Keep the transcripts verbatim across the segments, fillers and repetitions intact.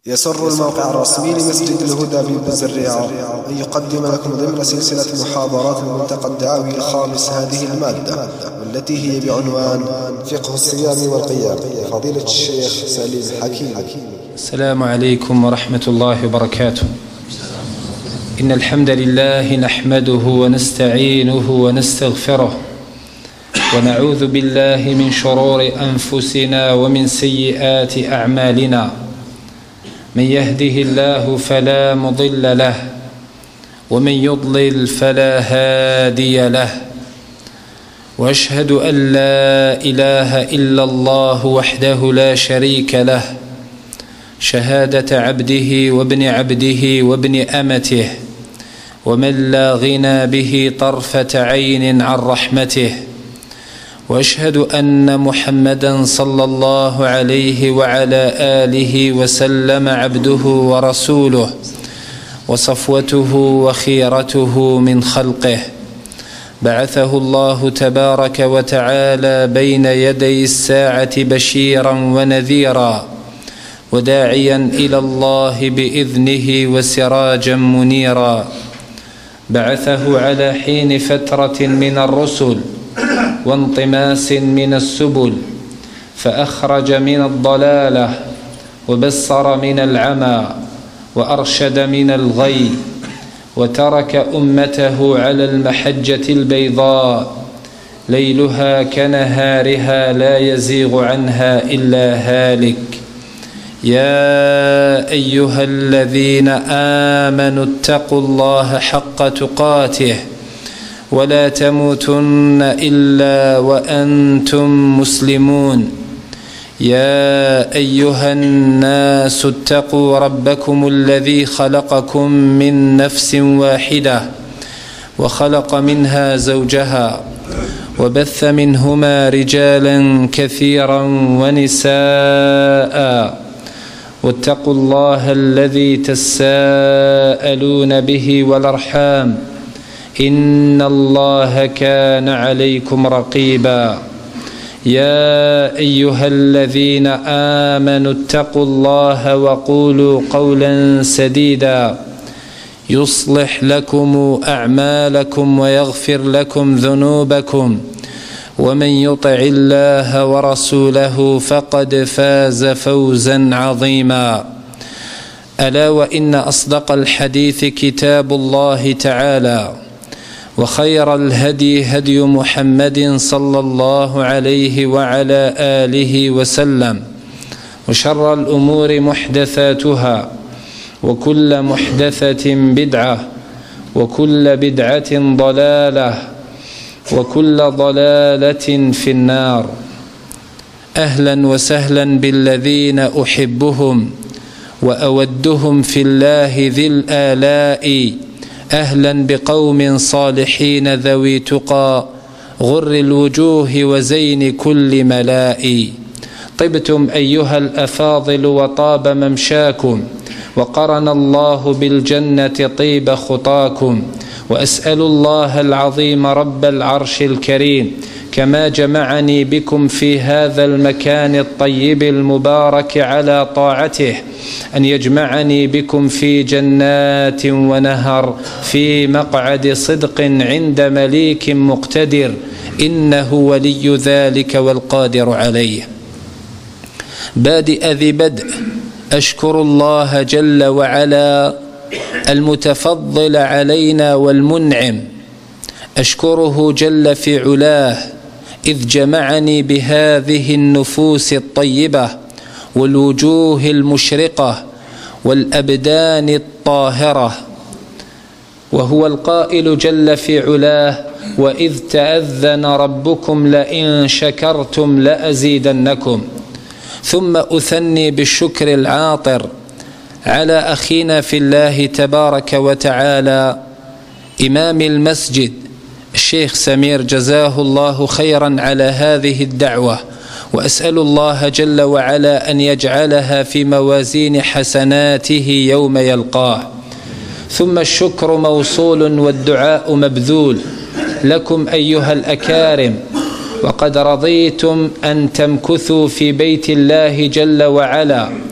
يسر الموقع الرسمي لمسجد الهدى ببز الرياض أن يقدم لكم ضمن سلسلة محاضرات المنتقى الدعوي الخامس هذه المادة، والتي هي بعنوان فقه الصيام والقيام، فضيلة الشيخ سليم حكيم. السلام عليكم ورحمة الله وبركاته. إن الحمد لله نحمده ونستعينه ونستغفره، ونعوذ بالله من شرور أنفسنا ومن سيئات أعمالنا. من يهده الله فلا مضل له، ومن يضلل فلا هادي له، وأشهد أن لا إله إلا الله وحده لا شريك له، شهادة عبده وابن عبده وابن أمته، ومن لا غنى به طرفة عين عن رحمته. وأشهد أن محمدًا صلى الله عليه وعلى آله وسلم عبده ورسوله، وصفوته وخيرته من خلقه، بعثه الله تبارك وتعالى بين يدي الساعة بشيرًا ونذيرًا، وداعيًا إلى الله بإذنه وسراجًا منيرًا. بعثه على حين فترة من الرسل وانطماس من السبل، فأخرج من الضلالة وبصر من العمى وأرشد من الغي، وترك أمته على المحجة البيضاء ليلها كنهارها لا يزيغ عنها إلا هالك. يا أيها الذين آمنوا اتقوا الله حق تقاته ولا تموتن إلا وأنتم مسلمون. يا أيها الناس اتقوا ربكم الذي خلقكم من نفس واحدة، وخلق منها زوجها، وبث منهما رجالا كثيرا ونساء، واتقوا الله الذي تساءلون به والأرحام، إن الله كان عليكم رقيبا. يا أيها الذين آمنوا اتقوا الله وقولوا قولا سديدا يصلح لكم أعمالكم ويغفر لكم ذنوبكم، ومن يطع الله ورسوله فقد فاز فوزا عظيما. ألا وإن أصدق الحديث كتاب الله تعالى، وخير الهدي هدي محمد صلى الله عليه وعلى آله وسلم، وشر الأمور محدثاتها، وكل محدثة بدعة، وكل بدعة ضلالة، وكل ضلالة في النار. أهلا وسهلا بالذين أحبهم وأودهم في الله ذي الآلاء. أهلا بقوم صالحين ذوي تقى، غر الوجوه وزين كل ملاء. طبتم أيها الأفاضل وطاب ممشاكم، وقرن الله بالجنة طيب خطاكم. وأسأل الله العظيم رب العرش الكريم كما جمعني بكم في هذا المكان الطيب المبارك على طاعته، أن يجمعني بكم في جنات ونهر، في مقعد صدق عند مليك مقتدر، إنه ولي ذلك والقادر عليه. بادئ ذي بدء، أشكر الله جل وعلا المتفضل علينا والمنعم، أشكره جل في علاه إذ جمعني بهذه النفوس الطيبة والوجوه المشرقة والأبدان الطاهرة. وهو القائل جل في علاه: وإذ تأذن ربكم لئن شكرتم لأزيدنكم. ثم أثني بالشكر العاطر على أخينا في الله تبارك وتعالى إمام المسجد الشيخ سمير، جزاه الله خيرا على هذه الدعوة، وأسأل الله جل وعلا أن يجعلها في موازين حسناته يوم يلقاه. ثم الشكر موصول والدعاء مبذول لكم أيها الأكارم، وقد رضيتم أن تمكثوا في بيت الله جل وعلا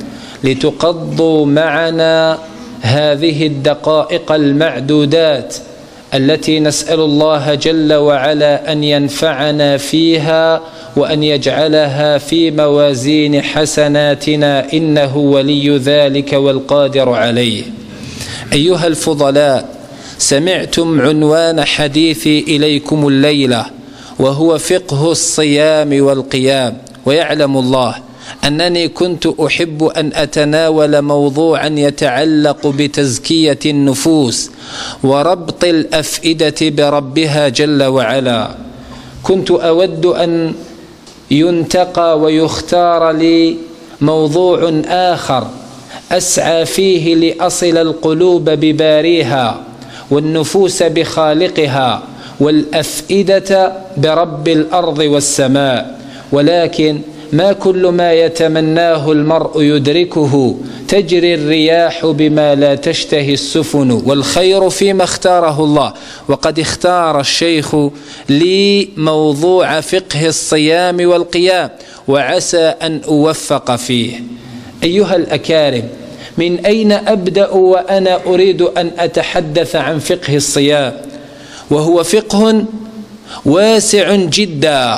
لتقضوا معنا هذه الدقائق المعدودات التي نسأل الله جل وعلا أن ينفعنا فيها وأن يجعلها في موازين حسناتنا، إنه ولي ذلك والقادر عليه. أيها الفضلاء، سمعتم عنوان حديثي إليكم الليلة، وهو فقه الصيام والقيام. ويعلم الله أنني كنت أحب أن أتناول موضوعا يتعلق بتزكية النفوس وربط الأفئدة بربها جل وعلا. كنت أود أن ينتقى ويختار لي موضوع آخر أسعى فيه لأصل القلوب بباريها والنفوس بخالقها والأفئدة برب الأرض والسماء، ولكن ما كل ما يتمناه المرء يدركه. تجري الرياح بما لا تشتهي السفن، والخير فيما اختاره الله. وقد اختار الشيخ لي موضوع فقه الصيام والقيام، وعسى أن أوفق فيه. أيها الأكارم، من أين أبدأ وأنا أريد أن أتحدث عن فقه الصيام؟ وهو فقه واسع جدا،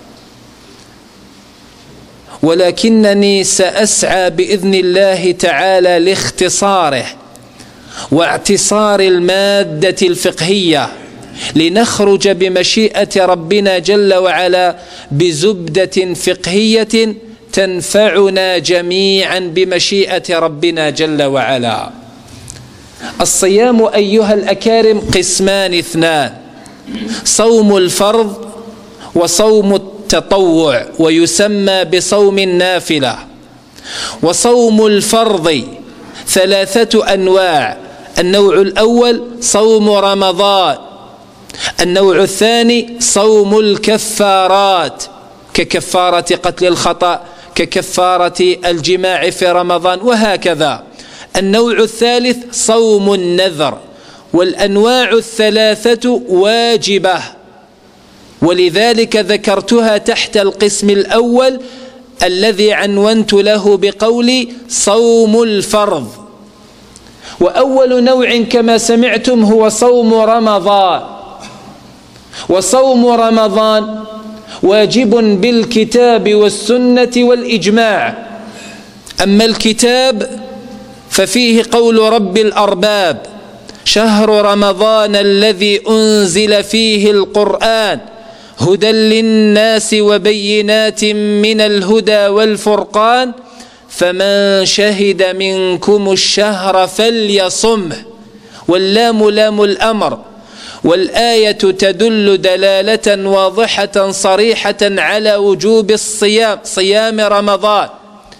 ولكنني سأسعى بإذن الله تعالى لاختصاره واعتصار المادة الفقهية، لنخرج بمشيئة ربنا جل وعلا بزبدة فقهية تنفعنا جميعا بمشيئة ربنا جل وعلا. الصيام أيها الأكارم قسمان اثنان: صوم الفرض وصوم التطوع، ويسمى بصوم النافلة. وصوم الفرض ثلاثة أنواع: النوع الأول صوم رمضان، النوع الثاني صوم الكفارات ككفارة قتل الخطأ، ككفارة الجماع في رمضان، وهكذا. النوع الثالث صوم النذر. والأنواع الثلاثة واجبة، ولذلك ذكرتها تحت القسم الأول الذي عنونت له بقولي صوم الفرض. وأول نوع كما سمعتم هو صوم رمضان. وصوم رمضان واجب بالكتاب والسنة والإجماع. أما الكتاب ففيه قول رب الأرباب: شهر رمضان الذي أنزل فيه القرآن هدى للناس وبينات من الهدى والفرقان فمن شهد منكم الشهر فليصمه. واللام لام الأمر، والآية تدل دلالة واضحة صريحة على وجوب الصيام، صيام رمضان،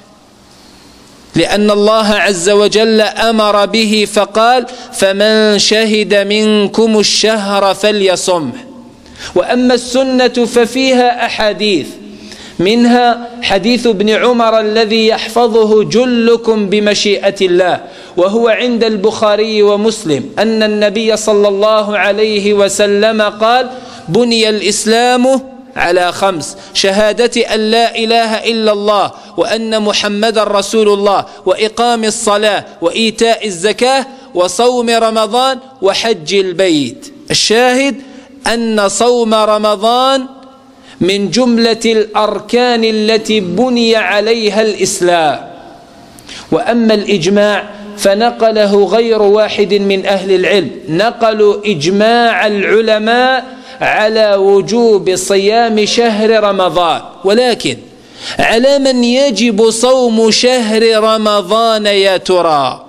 لأن الله عز وجل أمر به فقال: فمن شهد منكم الشهر فليصمه. وأما السنة ففيها أحاديث، منها حديث ابن عمر الذي يحفظه جلكم بمشيئة الله، وهو عند البخاري ومسلم، أن النبي صلى الله عليه وسلم قال: بني الإسلام على خمس: شهادة أن لا إله إلا الله وأن محمد رسول الله، وإقام الصلاة، وإيتاء الزكاة، وصوم رمضان، وحج البيت. الشاهد أن صوم رمضان من جملة الأركان التي بني عليها الإسلام. وأما الإجماع فنقله غير واحد من أهل العلم، نقلوا إجماع العلماء على وجوب صيام شهر رمضان. ولكن على من يجب صوم شهر رمضان يا ترى؟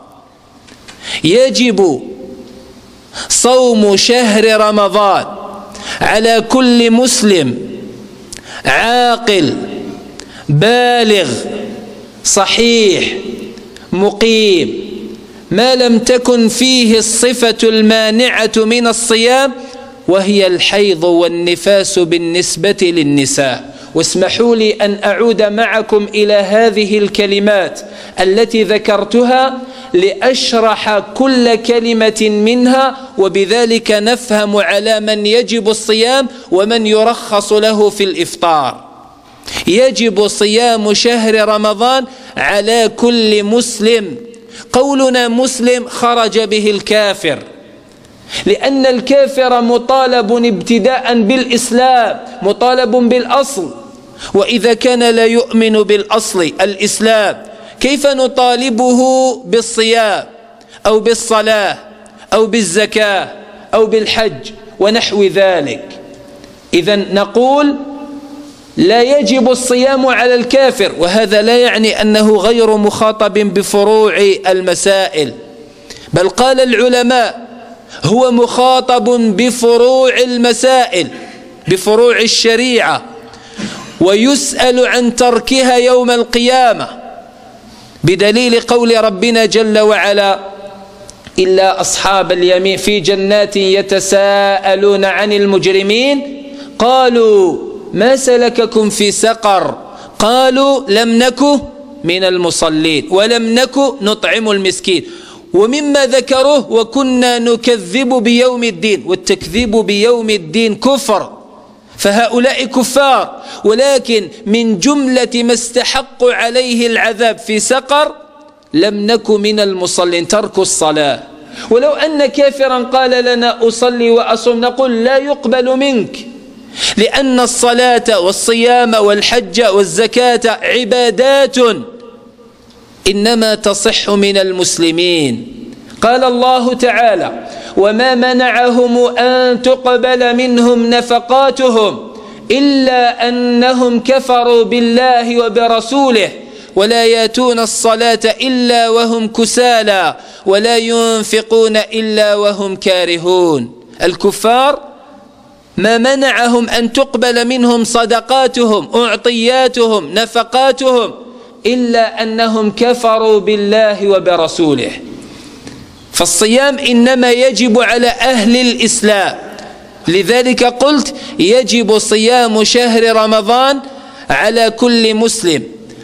يجب صوم شهر رمضان على كل مسلم عاقل بالغ صحيح مقيم، ما لم تكن فيه الصفة المانعة من الصيام، وهي الحيض والنفاس بالنسبة للنساء. واسمحوا لي أن أعود معكم إلى هذه الكلمات التي ذكرتها لأشرح كل كلمة منها، وبذلك نفهم على من يجب الصيام ومن يرخص له في الإفطار. يجب صيام شهر رمضان على كل مسلم. قولنا مسلم خرج به الكافر، لأن الكافر مطالب ابتداء بالإسلام، مطالب بالأصل، وإذا كان لا يؤمن بالأصل الإسلام كيف نطالبه بالصيام أو بالصلاة أو بالزكاة أو بالحج ونحو ذلك؟ إذن نقول لا يجب الصيام على الكافر، وهذا لا يعني أنه غير مخاطب بفروع المسائل، بل قال العلماء هو مخاطب بفروع المسائل، بفروع الشريعة، ويسأل عن تركها يوم القيامة، بدليل قول ربنا جل وعلا: إلا أصحاب اليمين في جنات يتساءلون عن المجرمين قالوا ما سلككم في سقر قالوا لم نك من المصلين ولم نك نطعم المسكين. ومما ذكروه: وكنا نكذب بيوم الدين، والتكذيب بيوم الدين كفر، فهؤلاء كفار، ولكن من جملة ما استحق عليه العذاب في سقر لم نك من المصلين، ترك الصلاة. ولو أن كافرا قال لنا أصلي وأصوم نقول لا يقبل منك، لأن الصلاة والصيام والحج والزكاة عبادات إنما تصح من المسلمين. قال الله تعالى: وما منعهم أن تقبل منهم نفقاتهم إلا أنهم كفروا بالله وبرسوله ولا ياتون الصلاة إلا وهم كسالى ولا ينفقون إلا وهم كارهون. الكفار ما منعهم أن تقبل منهم صدقاتهم، أعطياتهم، نفقاتهم، إلا أنهم كفروا بالله وبرسوله. فالصيام إنما يجب على أهل الإسلام، لذلك قلت يجب صيام شهر رمضان على كل مسلم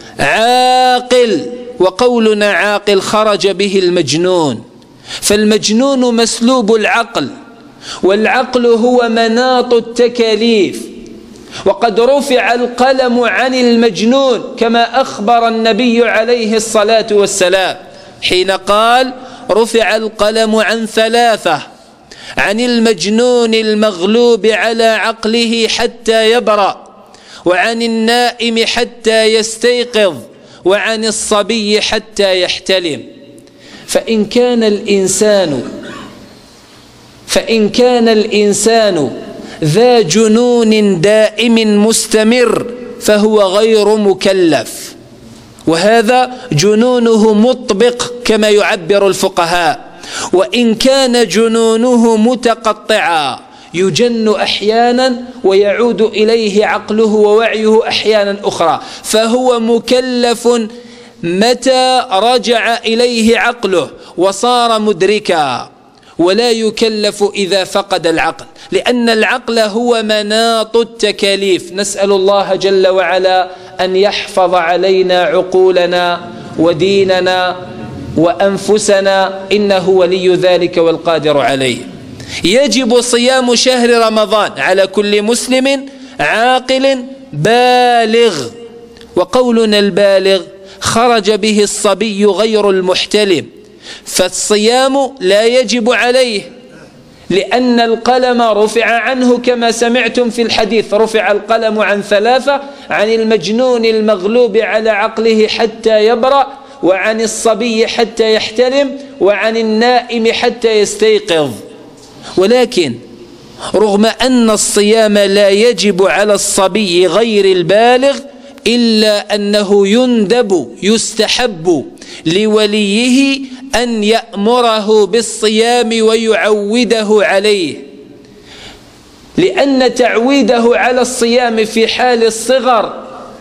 عاقل. وقولنا عاقل خرج به المجنون، فالمجنون مسلوب العقل، والعقل هو مناط التكاليف، وقد رفع القلم عن المجنون كما أخبر النبي عليه الصلاة والسلام حين قال: رفع القلم عن ثلاثة: عن المجنون المغلوب على عقله حتى يبرأ، وعن النائم حتى يستيقظ، وعن الصبي حتى يحتلم. فإن كان الإنسان فإن كان الإنسان ذا جنون دائم مستمر فهو غير مكلف، وهذا جنونه مطبق كما يعبر الفقهاء. وإن كان جنونه متقطعا يجن أحيانا ويعود إليه عقله ووعيه أحيانا أخرى، فهو مكلف متى رجع إليه عقله وصار مدركا، ولا يكلف إذا فقد العقل، لأن العقل هو مناط التكاليف. نسأل الله جل وعلا أن يحفظ علينا عقولنا وديننا وأنفسنا، إنه ولي ذلك والقادر عليه. يجب صيام شهر رمضان على كل مسلم عاقل بالغ، وقولنا البالغ خرج به الصبي غير المحتلم، فالصيام لا يجب عليه، لأن القلم رفع عنه كما سمعتم في الحديث: رفع القلم عن ثلاثة: عن المجنون المغلوب على عقله حتى يبرأ، وعن الصبي حتى يحتلم، وعن النائم حتى يستيقظ. ولكن رغم أن الصيام لا يجب على الصبي غير البالغ، إلا أنه يندب يستحب لوليه أن يأمره بالصيام ويعوده عليه، لأن تعويده على الصيام في حال الصغر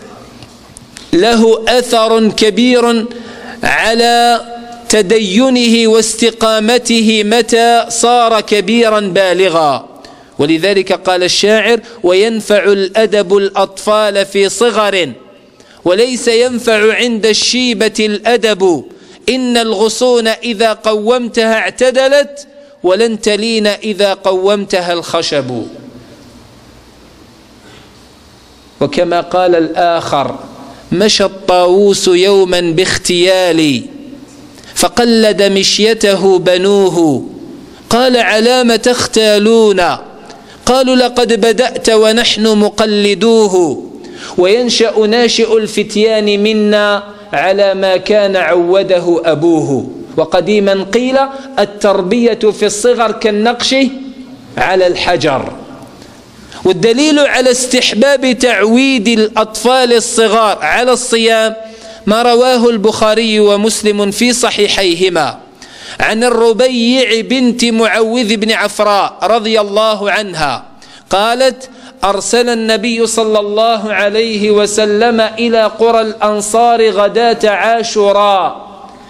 له أثر كبير على تدينه واستقامته متى صار كبيرا بالغا. ولذلك قال الشاعر: وينفع الأدب الأطفال في صغر وليس ينفع عند الشيبة الأدب، إن الغصون إذا قومتها اعتدلت ولن تلين إذا قومتها الخشب. وكما قال الآخر: مشى الطاووس يوما باختيالي فقلد مشيته بنوه، قال: علام تختالون؟ قالوا: لقد بدأت ونحن مقلدوه. وينشأ ناشئ الفتيان منا على ما كان عوده أبوه. وقديما قيل: التربية في الصغر كالنقش على الحجر. والدليل على استحباب تعويد الأطفال الصغار على الصيام ما رواه البخاري ومسلم في صحيحيهما عن الربيع بنت معوذ بن عفراء رضي الله عنها قالت: أرسل النبي صلى الله عليه وسلم إلى قرى الأنصار غداة عاشوراء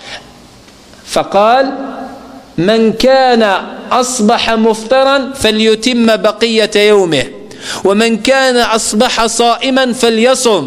فقال: من كان أصبح مفطرا فليتم بقية يومه، ومن كان أصبح صائما فليصم.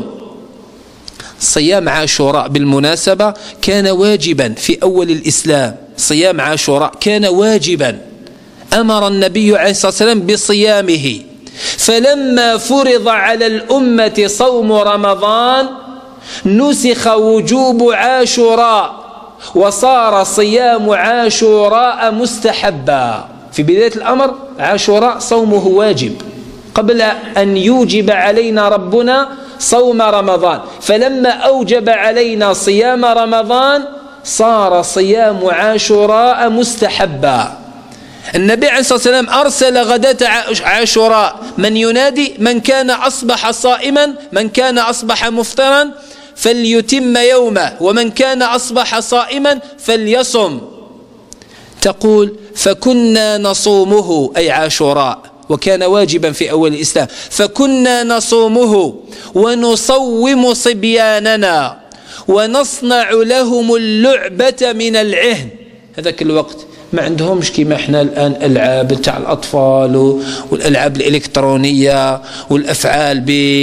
صيام عاشوراء بالمناسبة كان واجبا في أول الإسلام. صيام عاشوراء كان واجبا، أمر النبي عليه الصلاة والسلام بصيامه، فلما فرض على الأمة صوم رمضان نسخ وجوب عاشوراء وصار صيام عاشوراء مستحبا. في بداية الأمر عاشوراء صومه واجب قبل أن يوجب علينا ربنا صوم رمضان، فلما أوجب علينا صيام رمضان صار صيام عاشوراء مستحبا. النبي عليه الصلاة والسلام أرسل غداة عاشوراء من ينادي: من كان أصبح صائما، من كان أصبح مفطرا فليتم يومه، ومن كان أصبح صائما فليصم. تقول: فكنا نصومه، أي عاشوراء، وكان واجبا في أول الإسلام، فكنا نصومه ونصوم صبياننا ونصنع لهم اللعبة من العهن. هذاك الوقت ما عندهمش كما احنا الآن ألعاب تاع الأطفال والألعاب الإلكترونية والأفعال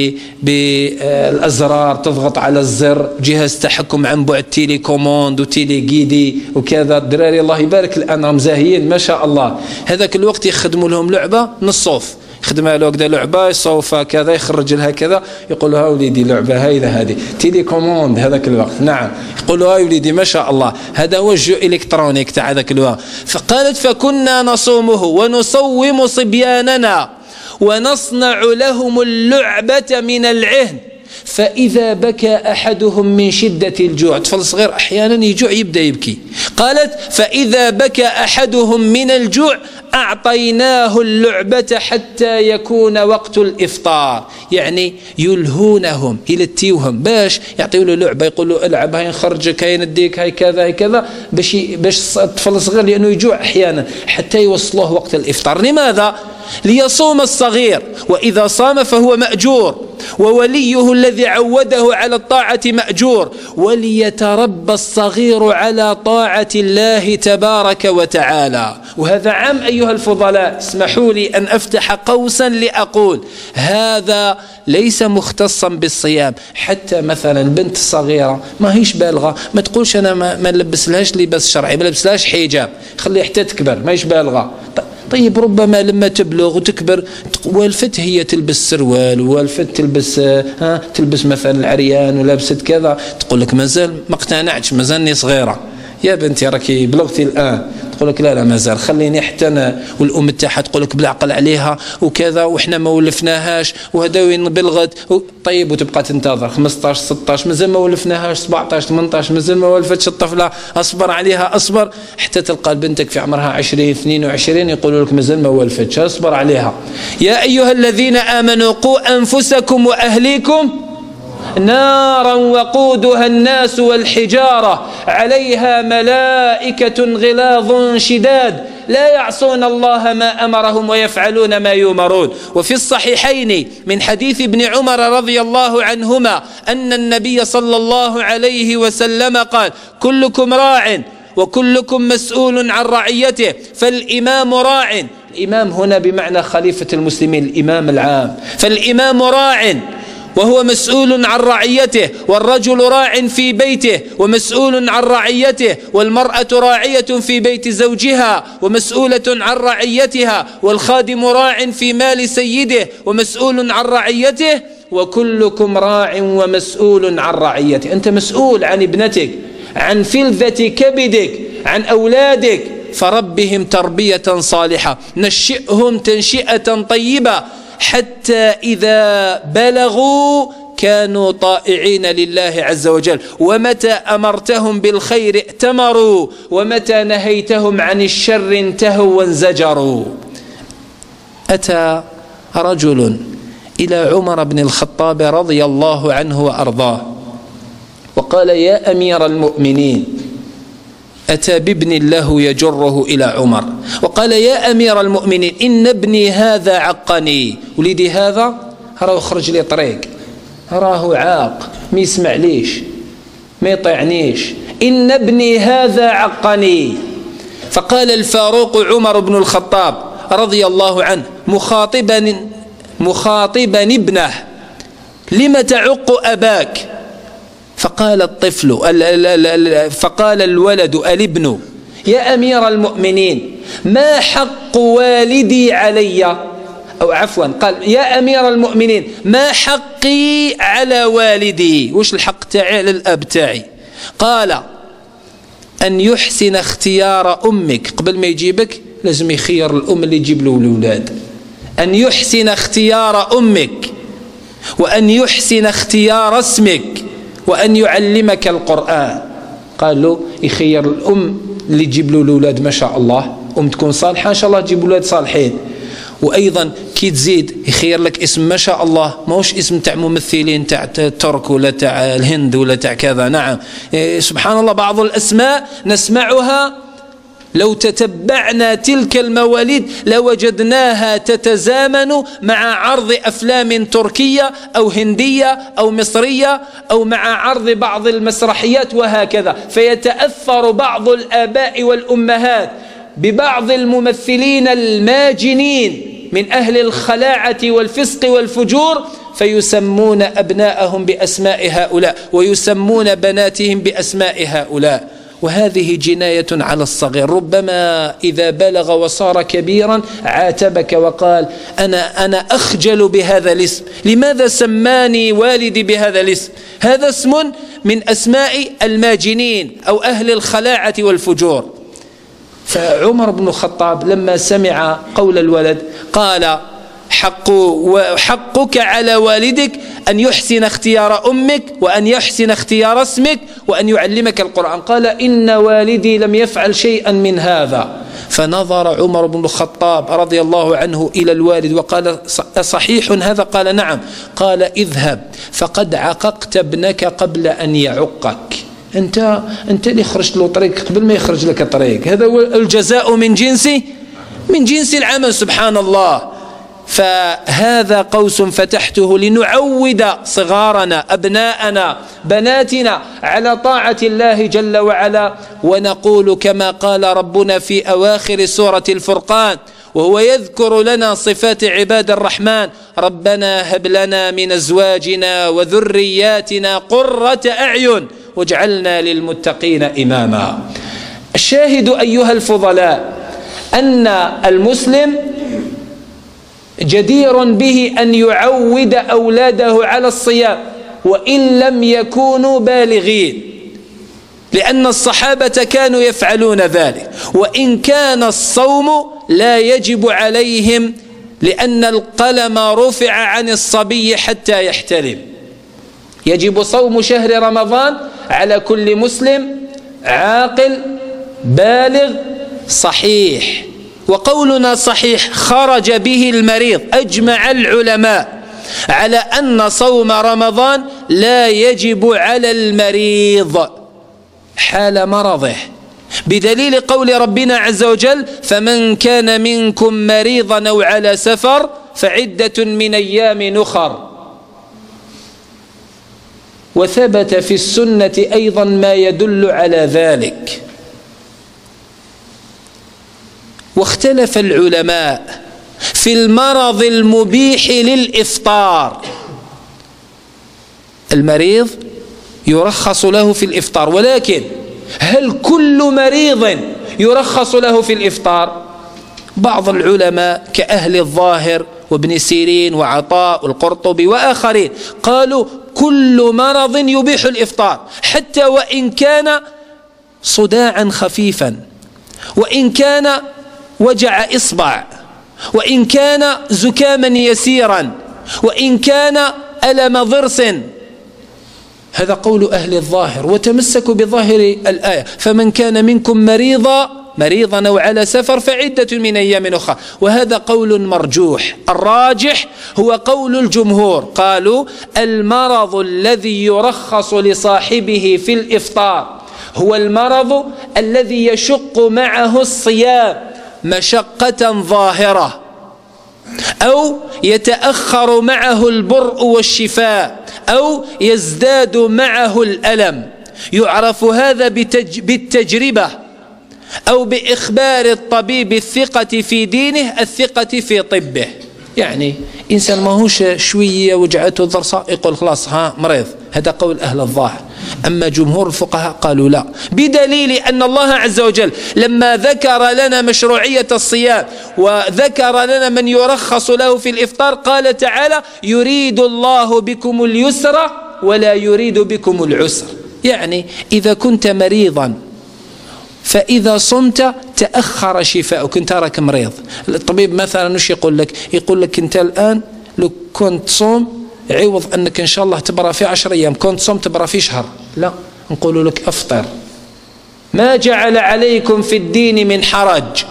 بالأزرار، تضغط على الزر، جهاز تحكم عن بعد، تيلي كوموند وتيلي جيدي وكذا. الدراري الله يبارك الآن راهم زاهيين ما شاء الله. هذاك الوقت يخدموا لهم لعبة نصوف، يخدمها له هكذا لعبة يصوفها كذا، يخرج لها كذا، يقول لها: وليدي لعبة هاي هذه تيلي كوموند. هذاك الوقت نعم يقولوا: هاي وليدي ما شاء الله، هذا هو الجو إلكترونيك تاع هذاك الوقت. فقالت: فكنا نصومه ونصوم صبياننا ونصنع لهم اللعبة من العهن، فإذا بكى أحدهم من شدة الجوع. طفل صغير أحيانا يجوع يبدأ يبكي. قالت: فإذا بكى أحدهم من الجوع أعطيناه اللعبة حتى يكون وقت الإفطار. يعني يلهونهم، يلتيوهم باش يعطيوا له لعبة، يقول له: العب، هاي نخرجك، هاي نديك، هاي كذا هاي كذا، باش باش الطفل الصغير لأنه يجوع أحيانا حتى يوصلوه وقت الإفطار. لماذا؟ ليصوم الصغير، وإذا صام فهو مأجور، ووليه الذي عوده على الطاعة مأجور، وليتربى الصغير على طاعة الله تبارك وتعالى. وهذا عام أيها الفضلاء. اسمحوا لي أن أفتح قوسا لأقول: هذا ليس مختصا بالصيام. حتى مثلا بنت صغيرة ما هيش بالغة، ما تقولش أنا ما, ما نلبس لهاش لباس شرعي، ما نلبس لهاش حجاب، خلي حتى تكبر، ما هيش بالغة. طيب ربما لما تبلغ وتكبر والفت هي تلبس سروال، والفت تلبس ها تلبس مثلا العريان ولابست كذا، تقول لك مازال ما اقتنعتش، مازالني صغيرة. يا بنتي راكي بلغتي الآن، تقول لك لا لا مازال خليني حتى أنا. والأم تاعها تقول لك بالعقل عليها وكذا، وإحنا ما ولفناهاش، وهذا وين بلغت. طيب وتبقى تنتظر خمسطاش ستطاش مازال ما ولفناهاش، سبعطاش ثمنطاش مازال ما ولفتش الطفلة، أصبر عليها أصبر، حتى تلقى بنتك في عمرها عشرين اثنين وعشرين يقولوا لك مازال ما ولفتش، أصبر عليها. يا أيها الذين آمنوا قوا أنفسكم وأهليكم نارا وقودها الناس والحجارة عليها ملائكة غلاظ شداد لا يعصون الله ما أمرهم ويفعلون ما يؤمرون. وفي الصحيحين من حديث ابن عمر رضي الله عنهما أن النبي صلى الله عليه وسلم قال: كلكم راع وكلكم مسؤول عن رعيته، فالإمام راع. الإمام هنا بمعنى خليفة المسلمين، الإمام العام. فالإمام راع وهو مسؤول عن رعيته، والرجل راع في بيته ومسؤول عن رعيته، والمرأة راعية في بيت زوجها ومسؤولة عن رعيتها، والخادم راع في مال سيده ومسؤول عن رعيته، وكلكم راع ومسؤول عن رعيته. أنت مسؤول عن ابنتك، عن فلذة كبدك، عن أولادك، فربهم تربية صالحة، نشئهم تنشئة طيبة حتى إذا بلغوا كانوا طائعين لله عز وجل، ومتى أمرتهم بالخير ائتمروا، ومتى نهيتهم عن الشر انتهوا وانزجروا. أتى رجل إلى عمر بن الخطاب رضي الله عنه وأرضاه وقال: يا أمير المؤمنين، أتى بابن له يجره إلى عمر وقال: يا أمير المؤمنين، إن ابني هذا عقني، وليدي هذا راه خرج لي طريق، راه عاق، ما يسمع ليش، ما يطيعنيش، إن ابني هذا عقني. فقال الفاروق عمر بن الخطاب رضي الله عنه مخاطبا مخاطبا ابنه: لم تعق أباك؟ فقال الطفل فقال الولد الابن: يا أمير المؤمنين، ما حق والدي علي؟ أو عفوا قال: يا أمير المؤمنين، ما حقي على والدي؟ وش الحق تاعي على الأب تاعي؟ قال: أن يحسن اختيار أمك. قبل ما يجيبك لازم يخير الأم اللي يجيب له الأولاد. أن يحسن اختيار أمك، وأن يحسن اختيار اسمك، وأن يعلمك القرآن. قال له يخير الأم اللي تجيب له الأولاد ما شاء الله، أم تكون صالحة إن شاء الله تجيب أولاد صالحين. وأيضا كي تزيد يخير لك اسم ما شاء الله، ماهوش اسم تاع ممثلين تاع الترك ولا تاع الهند ولا تاع كذا. نعم، سبحان الله، بعض الأسماء نسمعها لو تتبعنا تلك المواليد لوجدناها تتزامن مع عرض أفلام تركية أو هندية أو مصرية، أو مع عرض بعض المسرحيات وهكذا. فيتأثر بعض الآباء والأمهات ببعض الممثلين الماجنين من أهل الخلاعة والفسق والفجور، فيسمون أبناءهم بأسماء هؤلاء، ويسمون بناتهم بأسماء هؤلاء. وهذه جناية على الصغير. ربما إذا بلغ وصار كبيرا عاتبك وقال: أنا أنا أخجل بهذا الاسم، لماذا سماني والدي بهذا الاسم؟ هذا اسم من أسماء الماجنين أو أهل الخلاعة والفجور. فعمر بن الخطاب لما سمع قول الولد قال: حق وحقك على والدك أن يحسن اختيار أمك، وأن يحسن اختيار اسمك، وأن يعلمك القرآن. قال: إن والدي لم يفعل شيئا من هذا. فنظر عمر بن الخطاب رضي الله عنه إلى الوالد وقال: صحيح هذا؟ قال: نعم. قال: اذهب فقد عققت ابنك قبل أن يعقك. أنت أنت اللي خرجت له طريق قبل ما يخرج لك طريق. هذا هو الجزاء من جنس من جنس العمل. سبحان الله. فهذا قوس فتحته لنعود صغارنا، أبناءنا، بناتنا على طاعة الله جل وعلا، ونقول كما قال ربنا في أواخر سورة الفرقان وهو يذكر لنا صفات عباد الرحمن: ربنا هب لنا من أزواجنا وذرياتنا قرة أعين واجعلنا للمتقين إماما. الشاهد أيها الفضلاء أن المسلم جدير به أن يعود أولاده على الصيام وإن لم يكونوا بالغين، لأن الصحابة كانوا يفعلون ذلك. وإن كان الصوم لا يجب عليهم، لأن القلم رفع عن الصبي حتى يحتلم. يجب صوم شهر رمضان على كل مسلم عاقل بالغ صحيح. وقولنا صحيح خرج به المريض. أجمع العلماء على أن صوم رمضان لا يجب على المريض حال مرضه، بدليل قول ربنا عز وجل: فمن كان منكم مريضا أو على سفر فعدة من أيام نخر. وثبت في السنة أيضا ما يدل على ذلك. واختلف العلماء في المرض المبيح للإفطار. المريض يرخص له في الإفطار، ولكن هل كل مريض يرخص له في الإفطار؟ بعض العلماء كأهل الظاهر وابن سيرين وعطاء والقرطبي وآخرين قالوا كل مرض يبيح الإفطار، حتى وإن كان صداعا خفيفا، وإن كان وجع إصبع، وإن كان زكاما يسيرا، وإن كان ألم ضرس. هذا قول أهل الظاهر، وتمسكوا بظاهر الآية: فمن كان منكم مريضا مريضا أو على سفر فعدة من أيام أخرى. وهذا قول مرجوح. الراجح هو قول الجمهور، قالوا المرض الذي يرخص لصاحبه في الإفطار هو المرض الذي يشق معه الصيام مشقة ظاهرة، أو يتأخر معه البرء والشفاء، أو يزداد معه الألم. يعرف هذا بتج... بالتجربة، أو بإخبار الطبيب الثقة في دينه الثقة في طبه. يعني إنسان ما هوش شوية وجعته ضرسة يقول خلاص ها مريض. هذا قول أهل الظاهر. أما جمهور الفقهاء قالوا لا، بدليل أن الله عز وجل لما ذكر لنا مشروعية الصيام وذكر لنا من يرخص له في الإفطار قال تعالى: يريد الله بكم اليسر ولا يريد بكم العسر. يعني إذا كنت مريضا فإذا صمت تأخر شفاءك، كنت راك مريض. الطبيب مثلا وش يقول لك؟ يقول لك أنت الآن لو كنت صوم عوض أنك إن شاء الله تبرى في عشر أيام كنت صوم تبرى في شهر. لا، نقول لك أفطر. ما جعل عليكم في الدين من حرج،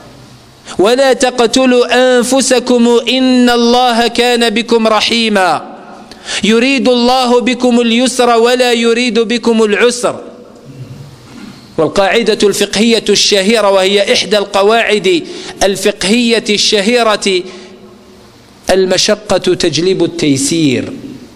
ولا تقتلوا أنفسكم إن الله كان بكم رحيما، يريد الله بكم اليسر ولا يريد بكم العسر. والقاعدة الفقهية الشهيرة، وهي إحدى القواعد الفقهية الشهيرة: المشقة تجلب التيسير.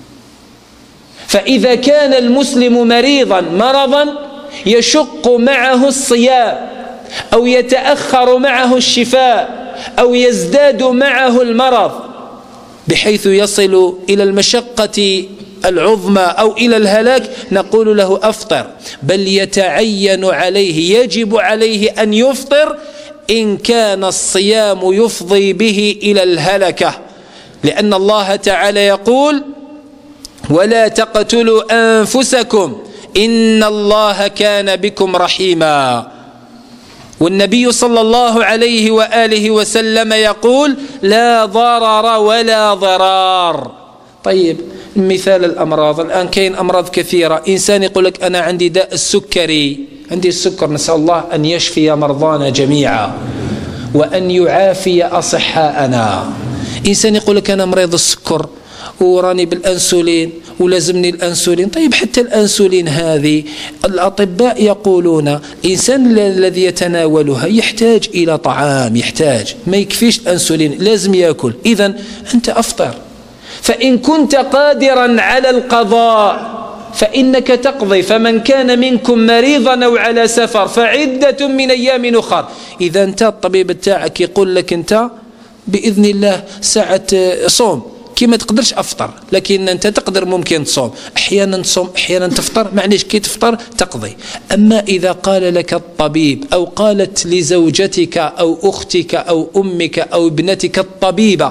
فإذا كان المسلم مريضا مرضا يشق معه الصيام، أو يتأخر معه الشفاء، أو يزداد معه المرض بحيث يصل إلى المشقة العظمى أو إلى الهلاك، نقول له أفطر. بل يتعين عليه، يجب عليه أن يفطر إن كان الصيام يفضي به إلى الهلكة، لأن الله تعالى يقول: ولا تقتلوا أنفسكم إن الله كان بكم رحيما. والنبي صلى الله عليه وآله وسلم يقول: لا ضرر ولا ضرار. طيب، مثال الأمراض الآن كاين أمراض كثيرة. إنسان يقول لك أنا عندي داء السكري، عندي السكر، نسأل الله أن يشفي مرضانا جميعا وأن يعافي أصحاءنا. إنسان يقول لك أنا مريض السكر وراني بالأنسولين ولازمني الأنسولين. طيب، حتى الأنسولين هذه الأطباء يقولون الإنسان الذي يتناولها يحتاج إلى طعام، يحتاج، ما يكفيش الأنسولين، لازم يأكل. إذن أنت أفطر. فإن كنت قادرا على القضاء فإنك تقضي. فمن كان منكم مريضا أو على سفر فعدة من أيام أخرى. إذا أنت الطبيب بتاعك يقول لك أنت بإذن الله ساعة صوم كي ما تقدرش أفطر، لكن أنت تقدر ممكن تصوم، أحيانا تصوم أحيانا تفطر، معنيش كي تفطر تقضي. أما إذا قال لك الطبيب أو قالت لزوجتك أو أختك أو أمك أو ابنتك الطبيبة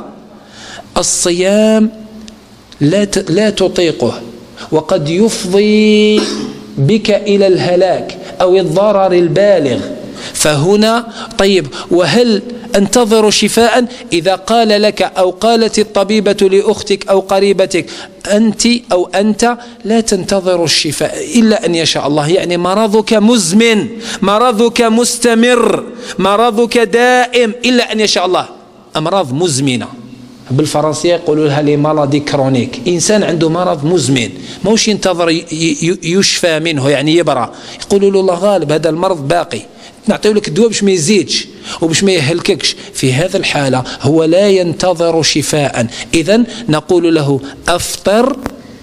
الصيام لا لا تطيقه وقد يفضي بك إلى الهلاك أو الضرر البالغ، فهنا طيب، وهل انتظر شفاء؟ إذا قال لك أو قالت الطبيبة لأختك أو قريبتك أنت أو أنت لا تنتظر الشفاء إلا أن يشاء الله، يعني مرضك مزمن، مرضك مستمر، مرضك دائم إلا أن يشاء الله. أمراض مزمنة بالفرنسية يقولوا لها لي مالادي كرونيك. إنسان عنده مرض مزمن موش ينتظر يشفى منه يعني يبرأ، يقولوا له الله غالب هذا المرض باقي، نعطيه لك الدواء باش ما يزيدش وباش ما يهلككش. في هذا الحالة هو لا ينتظر شفاء. إذن نقول له أفطر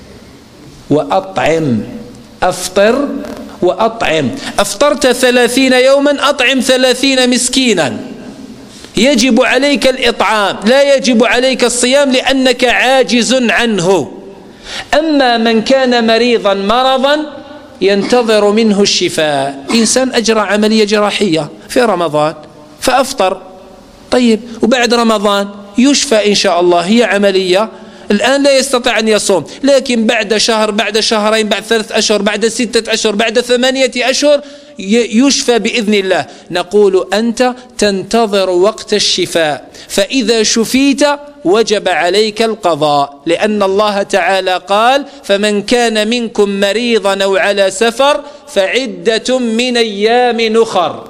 وأطعم، أفطر وأطعم. أفطرت ثلاثين يوما أطعم ثلاثين مسكينا، يجب عليك الإطعام، لا يجب عليك الصيام لأنك عاجز عنه. أما من كان مريضا مرضا ينتظر منه الشفاء، إنسان أجرى عملية جراحية في رمضان فأفطر، طيب، وبعد رمضان يشفى إن شاء الله. هي عملية الآن لا يستطيع أن يصوم، لكن بعد شهر، بعد شهرين، بعد ثلاث أشهر، بعد ستة أشهر، بعد ثمانية أشهر يشفى بإذن الله. نقول أنت تنتظر وقت الشفاء، فإذا شفيت وجب عليك القضاء، لأن الله تعالى قال: فمن كان منكم مريضا أو على سفر فعدة من أيام أخر.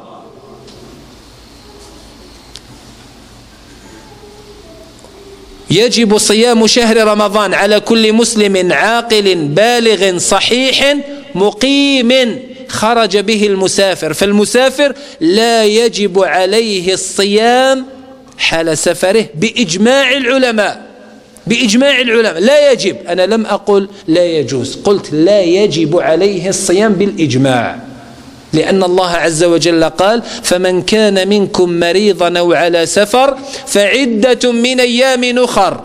يجب صيام شهر رمضان على كل مسلم عاقل بالغ صحيح مقيم خرج به المسافر، فالمسافر لا يجب عليه الصيام حال سفره بإجماع العلماء، بإجماع العلماء لا يجب. أنا لم أقل لا يجوز، قلت لا يجب عليه الصيام بالإجماع، لأن الله عز وجل قال: فمن كان منكم مريضا أو على سفر فعدة من أيام أخر.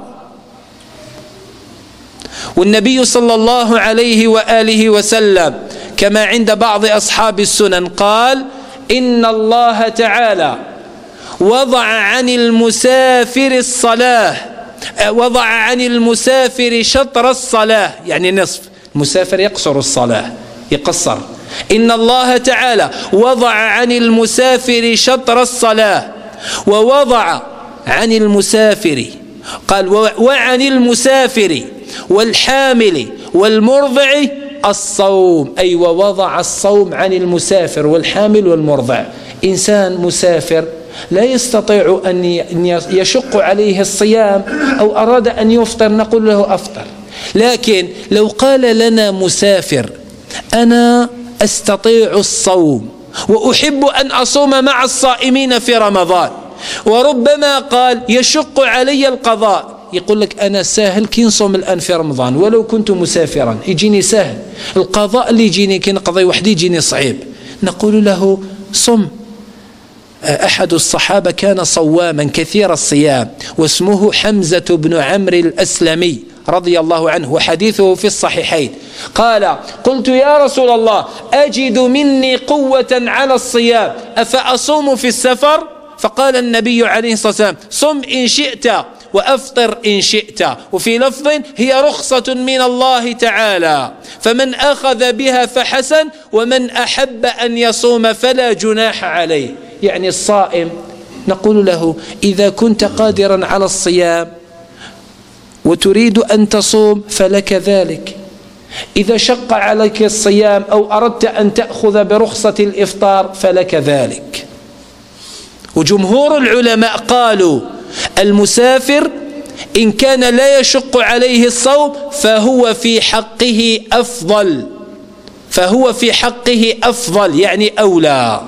والنبي صلى الله عليه وآله وسلم كما عند بعض أصحاب السنن قال: إن الله تعالى وضع عن المسافر الصلاة، وضع عن المسافر شطر الصلاة، يعني نصف. المسافر يقصر الصلاة، يقصر. إن الله تعالى وضع عن المسافر شطر الصلاة، ووضع عن المسافر، قال: وعن المسافر والحامل والمرضع الصوم، أي ووضع الصوم عن المسافر والحامل والمرضع. إنسان مسافر لا يستطيع أن يشق عليه الصيام أو أراد أن يفطر، نقول له أفطر. لكن لو قال لنا مسافر: أنا أستطيع الصوم وأحب أن أصوم مع الصائمين في رمضان، وربما قال يشق علي القضاء، يقول لك: أنا سهل كي نصوم الآن في رمضان ولو كنت مسافرا، يجيني سهل. القضاء اللي يجيني كي نقضي وحدي يجيني صعيب. نقول له: صم. أحد الصحابة كان صواما كثير الصيام، واسمه حمزة بن عمرو الأسلمي رضي الله عنه، وحديثه في الصحيحين. قال: قلت يا رسول الله، أجد مني قوة على الصيام، أفأصوم في السفر؟ فقال النبي عليه الصلاة والسلام: صم إن شئت وأفطر إن شئت. وفي لفظ: هي رخصة من الله تعالى، فمن أخذ بها فحسن، ومن أحب أن يصوم فلا جناح عليه. يعني الصائم نقول له: إذا كنت قادرا على الصيام وتريد أن تصوم فلك ذلك. إذا شق عليك الصيام أو أردت أن تأخذ برخصة الإفطار فلك ذلك. وجمهور العلماء قالوا: المسافر إن كان لا يشق عليه الصوم فهو في حقه أفضل، فهو في حقه أفضل، يعني أولى.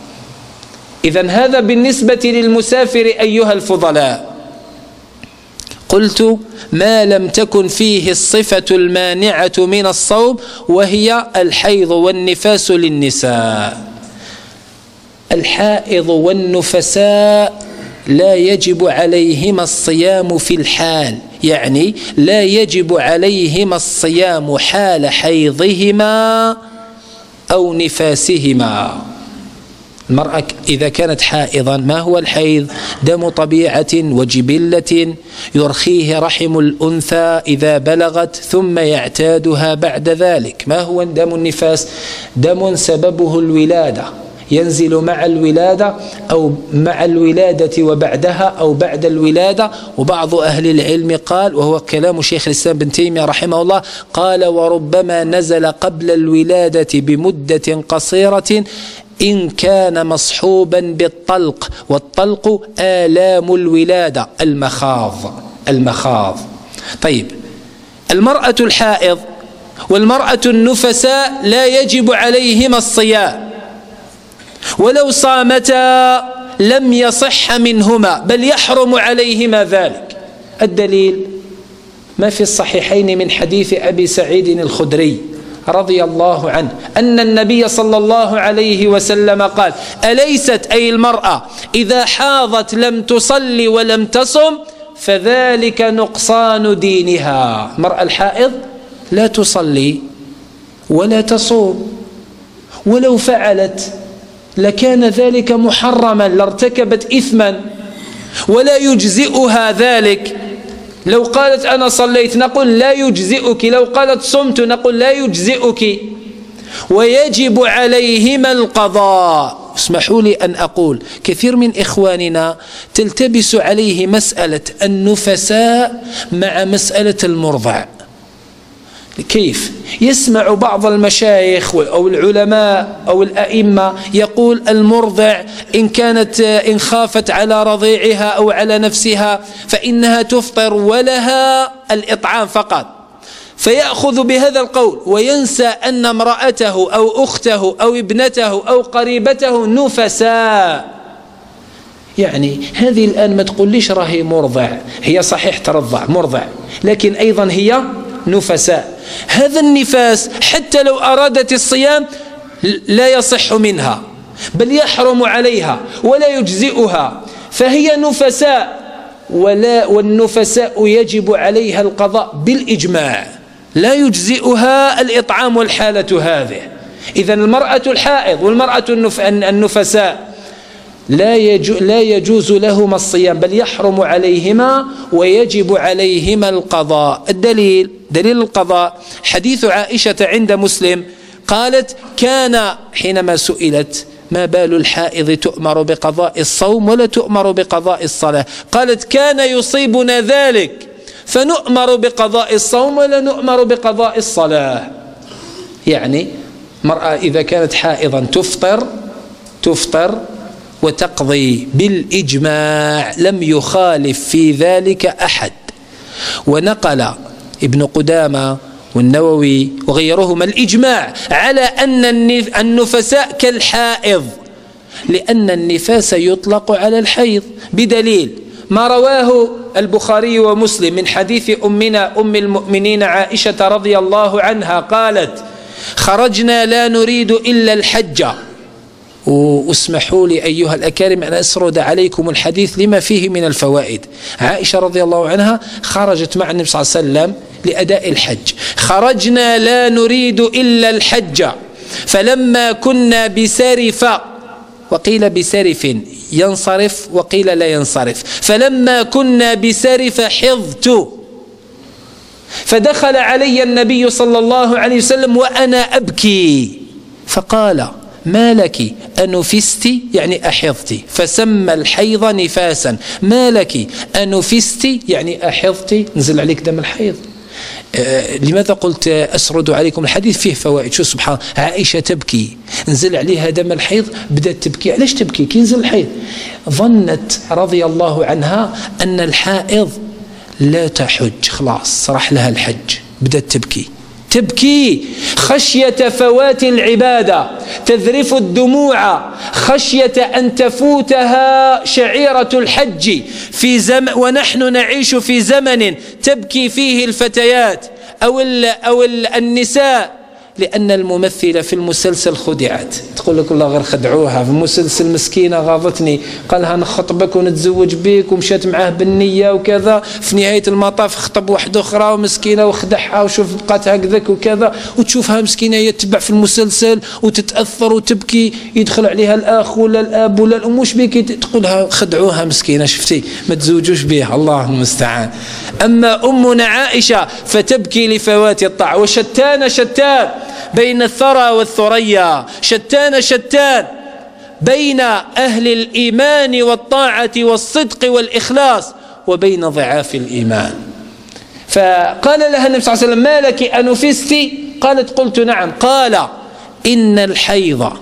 إذن هذا بالنسبة للمسافر أيها الفضلاء. قلت: ما لم تكن فيه الصفة المانعة من الصوم، وهي الحيض والنفاس للنساء. الحائض والنفساء لا يجب عليهما الصيام في الحال، يعني لا يجب عليهما الصيام حال حيضهما أو نفاسهما. المرأة إذا كانت حائضا، ما هو الحيض؟ دم طبيعة وجبلة يرخيه رحم الأنثى إذا بلغت، ثم يعتادها بعد ذلك. ما هو دم النفاس؟ دم سببه الولادة، ينزل مع الولادة أو مع الولادة وبعدها أو بعد الولادة. وبعض أهل العلم قال، وهو كلام شيخ الإسلام بن تيمية رحمه الله، قال: وربما نزل قبل الولادة بمدة قصيرة إن كان مصحوبا بالطلق، والطلق آلام الولادة، المخاض المخاض. طيب، المرأة الحائض والمرأة النفساء لا يجب عليهما الصيام، ولو صامتا لم يصح منهما، بل يحرم عليهما ذلك. الدليل ما في الصحيحين من حديث أبي سعيد الخدري رضي الله عنه أن النبي صلى الله عليه وسلم قال: أليست أي المرأة إذا حاضت لم تصلي ولم تصم فذلك نقصان دينها. المرأة الحائض لا تصلي ولا تصوم، ولو فعلت لكان ذلك محرما، لارتكبت إثما. ولا يجزئها ذلك. لو قالت أنا صليت نقول لا يجزئك، لو قالت صمت نقول لا يجزئك، ويجب عليهما القضاء. اسمحوا لي أن أقول كثير من إخواننا تلتبس عليه مسألة النفساء مع مسألة المرضع. كيف؟ يسمع بعض المشايخ أو العلماء أو الأئمة يقول المرضع إن كانت إن خافت على رضيعها أو على نفسها فإنها تفطر ولها الإطعام فقط، فيأخذ بهذا القول وينسى أن امرأته أو أخته أو ابنته أو قريبته نفساء. يعني هذه الآن ما تقوليش راهي مرضع، هي صحيح ترضع مرضع لكن أيضا هي نفساء. هذا النفاس حتى لو أرادت الصيام لا يصح منها بل يحرم عليها ولا يجزئها، فهي نفساء، ولا والنفساء يجب عليها القضاء بالإجماع، لا يجزئها الإطعام والحالة هذه. إذن المرأة الحائض والمرأة النفساء لا لا يجوز لهما الصيام بل يحرم عليهما ويجب عليهما القضاء. الدليل دليل القضاء حديث عائشة عند مسلم قالت كان حينما سئلت ما بال الحائض تؤمر بقضاء الصوم ولا تؤمر بقضاء الصلاة، قالت كان يصيبنا ذلك فنؤمر بقضاء الصوم ولا نؤمر بقضاء الصلاة. يعني مرأة إذا كانت حائضا تفطر تفطر وتقضي بالإجماع، لم يخالف في ذلك أحد. ونقل ابن قدامة والنووي وغيرهما الإجماع على أن النفساء كالحائض، لأن النفاس يطلق على الحيض، بدليل ما رواه البخاري ومسلم من حديث أمنا أم المؤمنين عائشة رضي الله عنها قالت خرجنا لا نريد إلا الحج. واسمحوا لي أيها الأكارم أن أسرد عليكم الحديث لما فيه من الفوائد. عائشة رضي الله عنها خرجت مع النبي صلى الله عليه وسلم لأداء الحج، خرجنا لا نريد إلا الحج فلما كنا بسرف، وقيل بسرف ينصرف وقيل لا ينصرف، فلما كنا بسرف حضت فدخل علي النبي صلى الله عليه وسلم وأنا أبكي فقال ما لك أنفست يعني أحضت، فسمى الحيض نفاسا. ما لك أنفست يعني أحضت، نزل عليك دم الحيض. آه لماذا قلت أسرد عليكم الحديث فيه فوائد؟ شو سبحان، عائشة تبكي نزل عليها دم الحيض بدأت تبكي. علاش تبكي كي نزل الحيض؟ ظنت رضي الله عنها أن الحائض لا تحج، خلاص راح لها الحج، بدأت تبكي تبكي خشية فوات العبادة، تذرف الدموع خشية أن تفوتها شعيرة الحج في زمن، ونحن نعيش في زمن تبكي فيه الفتيات أو, ال أو ال النساء، لأن الممثلة في المسلسل خدعت. تقول لك الله غير خدعوها في المسلسل، مسكينة غاضتني قالها نخطبك ونتزوج بك ومشات معاه بالنية وكذا، في نهاية المطاف خطب واحدة أخرى ومسكينة وخدعها وشوف بقات هكذاك وكذا، وتشوفها مسكينة يتبع في المسلسل وتتأثر وتبكي، يدخل عليها الأخ ولا الأب ولا الأم وش بيك تقولها خدعوها مسكينة، شفتي ما تزوجوش بها، الله المستعان. أما أمنا عائشة فتبكي لفوات الطاعة. وشتان شتان بين الثرى والثريا، شتان شتان بين أهل الإيمان والطاعة والصدق والإخلاص وبين ضعاف الإيمان. فقال لها النبي صلى الله عليه وسلم ما لك أنفستي؟ قالت قلت نعم. قال إن الحيض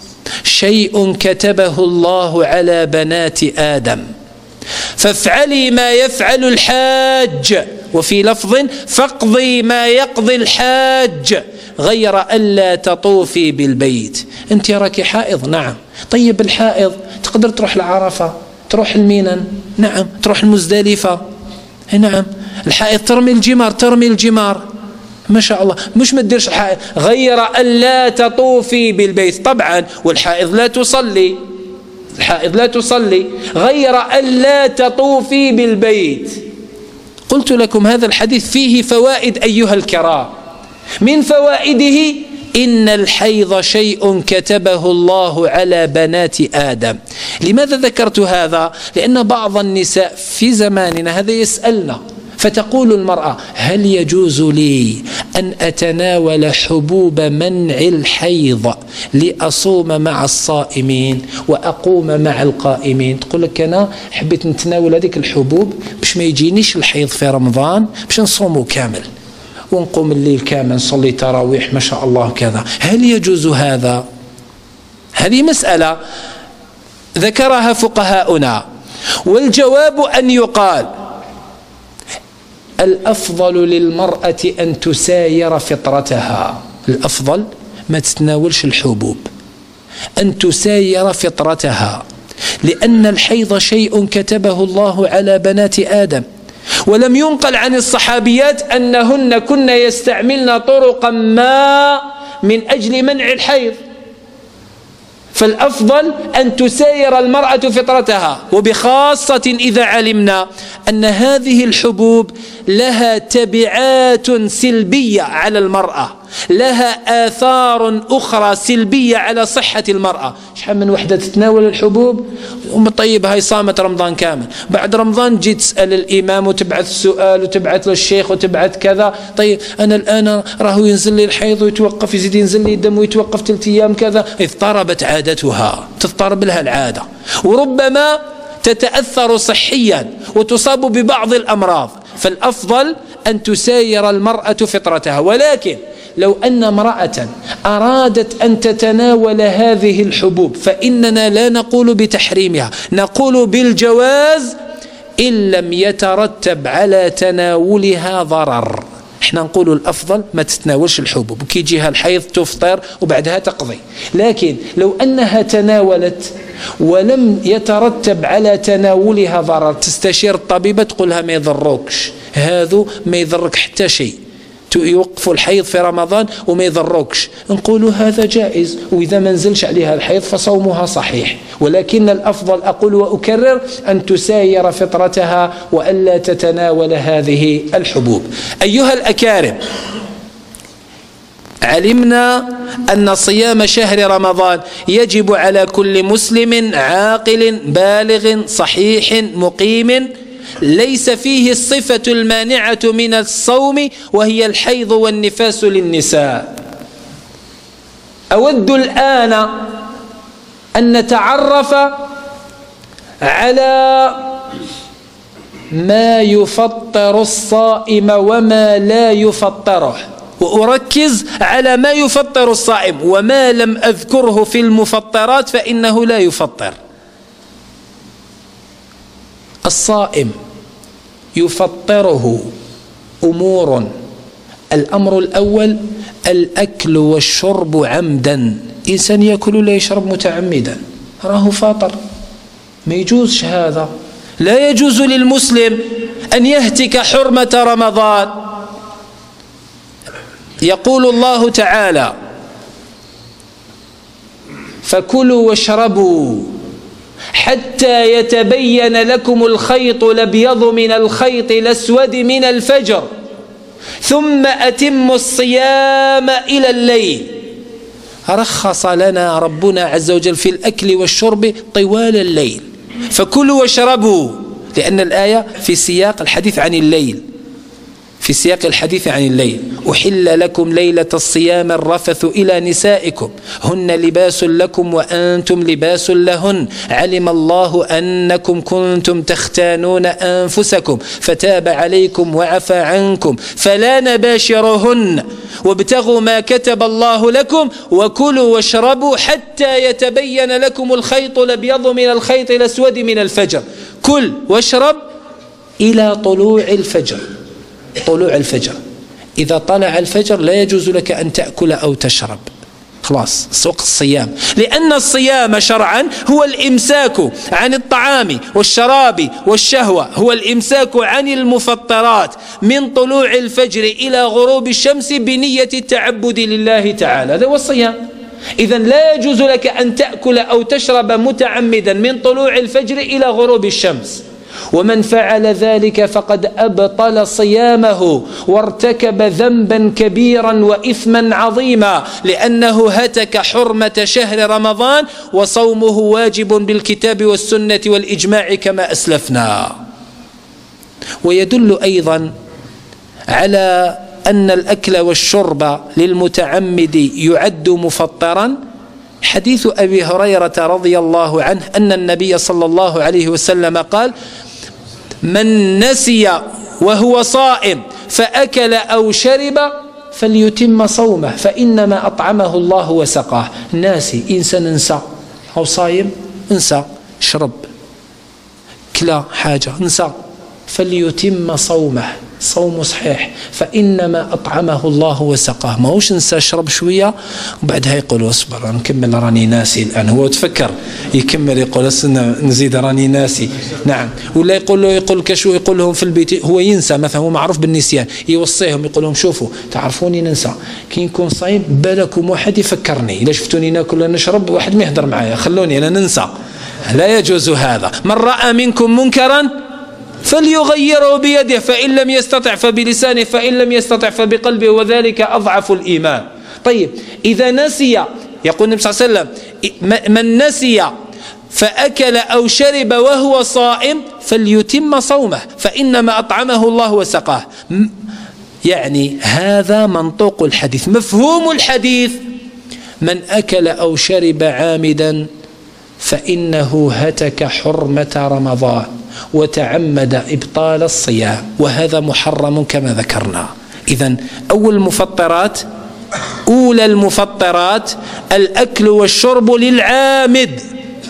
شيء كتبه الله على بنات آدم فافعلي ما يفعل الحاج، وفي لفظ فاقضي ما يقضي الحاج غير ألا تطوفي بالبيت. أنت راكي حائض؟ نعم. طيب الحائض تقدر تروح لعرفة، تروح المينن، نعم، تروح المزدلفة، نعم. الحائض ترمي الجمار، ترمي الجمار، ما شاء الله. مش ما تديرش الحائض غير ألا تطوفي بالبيت. طبعا والحائض لا تصلي، الحائض لا تصلي، غير ألا تطوفي بالبيت. قلت لكم هذا الحديث فيه فوائد أيها الكرام. من فوائده إن الحيض شيء كتبه الله على بنات آدم. لماذا ذكرت هذا؟ لأن بعض النساء في زماننا هذا يسألنا، فتقول المرأة: هل يجوز لي أن أتناول حبوب منع الحيض لأصوم مع الصائمين وأقوم مع القائمين؟ تقول لك: أنا حبيت نتناول هذيك الحبوب باش ما يجينيش الحيض في رمضان، باش نصومه كامل ونقوم الليل كامل نصلي تراويح ما شاء الله كذا. هل يجوز هذا؟ هذه مسألة ذكرها فقهاؤنا، والجواب أن يقال: الأفضل للمرأة أن تساير فطرتها. الأفضل ما تتناولش الحبوب، أن تساير فطرتها، لأن الحيض شيء كتبه الله على بنات آدم، ولم ينقل عن الصحابيات أنهن كن يستعملن طرقا ما من أجل منع الحيض. فالأفضل أن تساير المرأة فطرتها، وبخاصة إذا علمنا أن هذه الحبوب لها تبعات سلبية على المرأة، لها آثار أخرى سلبية على صحة المرأة. شحال من وحدة تتناول الحبوب طيب هاي صامت رمضان كامل، بعد رمضان جيت تسأل الإمام وتبعث السؤال وتبعث للشيخ وتبعث كذا، طيب أنا الآن راهو ينزل لي الحيض ويتوقف، يزيد ينزل لي الدم ويتوقف ثلاث أيام كذا، اضطربت عادتها، تضطرب لها العادة، وربما تتأثر صحيا وتصاب ببعض الأمراض. فالأفضل أن تساير المرأة فطرتها. ولكن لو أن امرأة أرادت أن تتناول هذه الحبوب فإننا لا نقول بتحريمها، نقول بالجواز إن لم يترتب على تناولها ضرر. احنا نقول الأفضل ما تتناولش الحبوب، كي يجيها الحيض تفطر وبعدها تقضي. لكن لو أنها تناولت ولم يترتب على تناولها ضرر، تستشير الطبيبة تقولها ما يضركش، هذا ما يضرك حتى شيء، يوقفوا الحيض في رمضان وما يضركش، نقولوا هذا جائز، وإذا ما نزلش عليها الحيض فصومها صحيح. ولكن الأفضل أقول وأكرر أن تساير فطرتها وألا تتناول هذه الحبوب. أيها الأكارم، علمنا أن صيام شهر رمضان يجب على كل مسلم عاقل بالغ صحيح مقيم ليس فيه الصفة المانعة من الصوم، وهي الحيض والنفاس للنساء. أود الآن أن نتعرف على ما يفطر الصائم وما لا يفطره، وأركز على ما يفطر الصائم، وما لم أذكره في المفطرات فإنه لا يفطر. الصائم يفطره أمور: الأمر الأول الأكل والشرب عمدا، إنسان يأكل ولا يشرب متعمدا راه فاطر، ما يجوزش هذا. لا يجوز للمسلم أن يهتك حرمة رمضان. يقول الله تعالى: فكلوا واشربوا حتى يتبين لكم الخيط الأبيض من الخيط الأسود من الفجر ثم أتموا الصيام إلى الليل. رخص لنا ربنا عز وجل في الأكل والشرب طوال الليل، فكلوا واشربوا، لأن الآية في سياق الحديث عن الليل، في سياق الحديث عن الليل. أحل لكم ليلة الصيام الرفث إلى نسائكم هن لباس لكم وأنتم لباس لهن، علم الله أنكم كنتم تختانون أنفسكم فتاب عليكم وعفى عنكم فلا نباشرهن وابتغوا ما كتب الله لكم وكلوا واشربوا حتى يتبين لكم الخيط الأبيض من الخيط الأسود من الفجر. كل واشرب إلى طلوع الفجر. طلوع الفجر، إذا طلع الفجر لا يجوز لك أن تأكل أو تشرب، خلاص وقت الصيام، لأن الصيام شرعا هو الإمساك عن الطعام والشراب والشهوة، هو الإمساك عن المفطرات من طلوع الفجر إلى غروب الشمس بنية التعبد لله تعالى، هذا هو الصيام. إذن لا يجوز لك أن تأكل أو تشرب متعمدا من طلوع الفجر إلى غروب الشمس، ومن فعل ذلك فقد أبطل صيامه وارتكب ذنبا كبيرا وإثما عظيما، لأنه هتك حرمة شهر رمضان، وصومه واجب بالكتاب والسنة والإجماع كما أسلفنا. ويدل أيضا على أن الأكل والشرب للمتعمد يعد مفطرا حديث أبي هريرة رضي الله عنه أن النبي صلى الله عليه وسلم قال: من نسي وهو صائم فأكل أو شرب فليتم صومه فإنما أطعمه الله وسقاه. ناسي، إنسان انسى أو صايم انسى، شرب كلا حاجة انسى، فليتم صومه، صوم صحيح، فإنما أطعمه الله وسقاه. ما هوش نسى شرب شوية وبعدها يقول اصبر نكمل راني ناسي الآن، هو تفكر يكمل يقول نزيد راني ناسي. نعم. ولا يقول له يقول لك شو يقول لهم في البيت، هو ينسى مثلا، هو معروف بالنسيان، يوصيهم يقول لهم شوفوا تعرفوني ننسى، كي نكون صايم بالكم واحد يفكرني، إذا شفتوني ناكل ولا نشرب واحد ما يهدر معايا، خلوني أنا ننسى. لا يجوز هذا. من رأى منكم منكرا فليغيره بيده، فإن لم يستطع فبلسانه، فإن لم يستطع فبقلبه، وذلك أضعف الإيمان. طيب إذا نسي، يقول النبي صلى الله عليه وسلم: من نسي فأكل أو شرب وهو صائم فليتم صومه فإنما أطعمه الله وسقاه. يعني هذا منطوق الحديث. مفهوم الحديث: من أكل أو شرب عامدا فإنه هتك حرمة رمضان وتعمد إبطال الصيام، وهذا محرم كما ذكرنا. إذن أول المفطرات أولى المفطرات الأكل والشرب للعامد.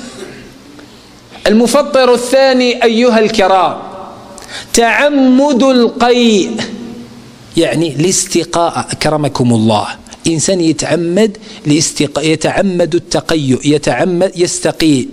المفطر الثاني أيها الكرام تعمد القيء، يعني الاستقاء. أكرمكم الله، إنسان يتعمد لاستقاء، يتعمد التقيؤ، يتعمد يستقي،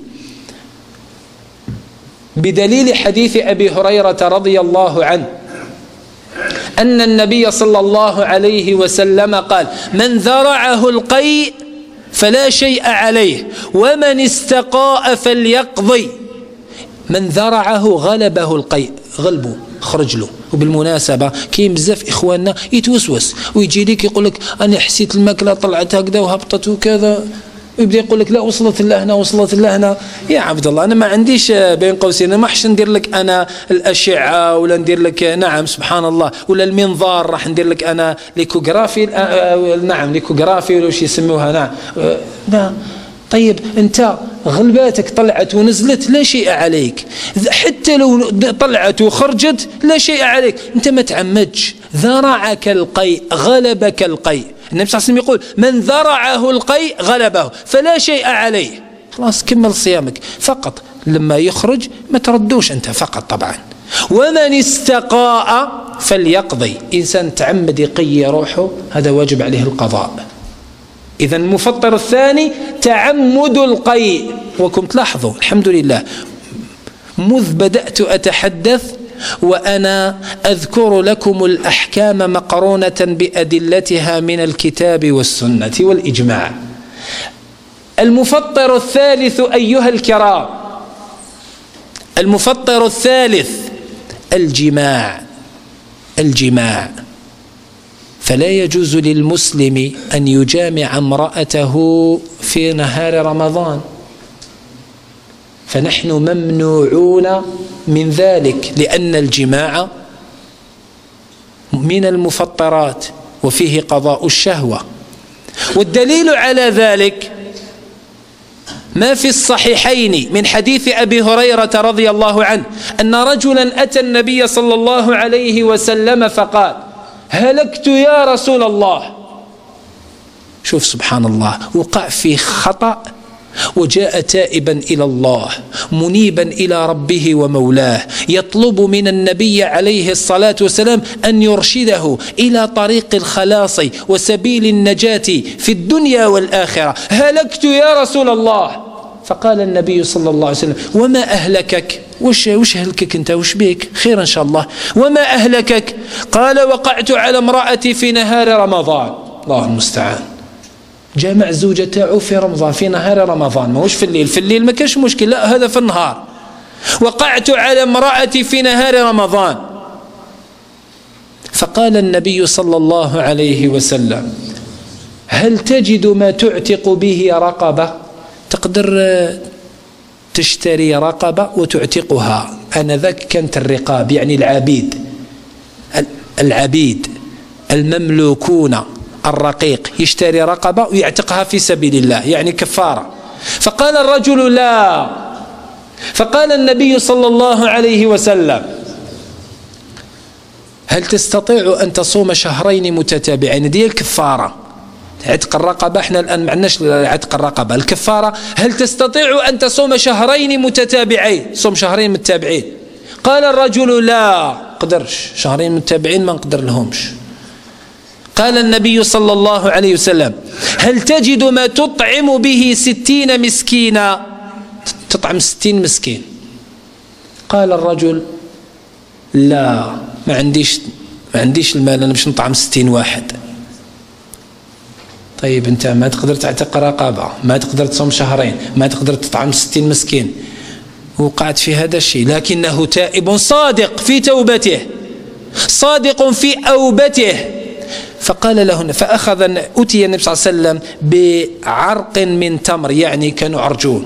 بدليل حديث أبي هريرة رضي الله عنه أن النبي صلى الله عليه وسلم قال: من ذرعه القيء فلا شيء عليه، ومن استقاء فليقضي. من ذرعه غلبه القيء، غلبه خرج له. وبالمناسبة كاين بزاف إخواننا يتوسوس ويجي لك يقول لك أنا حسيت الماكلة طلعت هكذا وهبطت وكذا، ويبدا يقول لك لا وصلت لهنا وصلت لهنا. يا عبد الله أنا ما عنديش بين قوسين، ما حش ندير لك أنا الأشعة ولا ندير لك، نعم سبحان الله، ولا المنظار راح ندير لك أنا ليكوغرافي، نعم ليكوغرافي ولا وش يسموها. نعم لا. طيب أنت غلباتك طلعت ونزلت لا شيء عليك، حتى لو طلعت وخرجت لا شيء عليك، أنت ما تعمدش. ذرعك القيء، غلبك القيء. النبي صلى الله عليه وسلم يقول: من ذرعه القيء غلبه فلا شيء عليه. خلاص كمل صيامك، فقط لما يخرج ما تردوش أنت فقط طبعا. ومن استقاء فليقضي. إنسان تعمد يقي روحه هذا واجب عليه القضاء. إذا المفطر الثاني تعمد القيء. وكم تلاحظوا الحمد لله مذ بدأت أتحدث وأنا أذكر لكم الأحكام مقرونة بأدلتها من الكتاب والسنة والإجماع. المفطر الثالث أيها الكرام، المفطر الثالث الجماع. الجماع فلا يجوز للمسلم أن يجامع امرأته في نهار رمضان، فنحن ممنوعون من ذلك، لأن الجماع من المفطرات وفيه قضاء الشهوة. والدليل على ذلك ما في الصحيحين من حديث أبي هريرة رضي الله عنه أن رجلا أتى النبي صلى الله عليه وسلم فقال: هلكت يا رسول الله. شوف سبحان الله، وقع في خطأ وجاء تائبا إلى الله منيبا إلى ربه ومولاه، يطلب من النبي عليه الصلاة والسلام أن يرشده إلى طريق الخلاص وسبيل النجاة في الدنيا والآخرة. هلكت يا رسول الله. فقال النبي صلى الله عليه وسلم: وما أهلكك؟ وش وش أهلكك أنت؟ وش بيك؟ خير إن شاء الله. وما أهلكك؟ قال: وقعت على امرأتي في نهار رمضان. الله المستعان. جامع الزوجة تاعو في رمضان، في نهار رمضان، ما هوش في الليل. في الليل ما كانش مشكل، لا هذا في النهار. وقعت على امرأتي في نهار رمضان. فقال النبي صلى الله عليه وسلم: هل تجد ما تعتق به رقبة؟ تقدر تشتري رقبة وتعتقها. آنذاك كانت الرقاب يعني العبيد، العبيد المملوكون الرقيق يشتري رقبة ويعتقها في سبيل الله يعني كفارة. فقال الرجل: لا. فقال النبي صلى الله عليه وسلم: هل تستطيع أن تصوم شهرين متتابعين؟ دي الكفارة، عتق الرقبة. احنا الآن ما عندناش عتق الرقبة، الكفارة. هل تستطيع أن تصوم شهرين متتابعين؟ صوم شهرين متتابعين. قال الرجل: لا قدرش، شهرين متتابعين ما نقدر لهمش. قال النبي صلى الله عليه وسلم: هل تجد ما تطعم به ستين مسكينا؟ تطعم ستين مسكين. قال الرجل: لا ما عنديش ما عنديش المال، أنا باش نطعم ستين واحد. طيب أنت ما تقدر تعتق رقبة، ما تقدر تصوم شهرين، ما تقدر تطعم ستين مسكين، وقعت في هذا الشيء، لكنه تائب صادق في توبته، صادق في أوبته. فقال له، فأخذ أتي النبي صلى الله عليه وسلم بعرق من تمر يعني كانوا عرجون،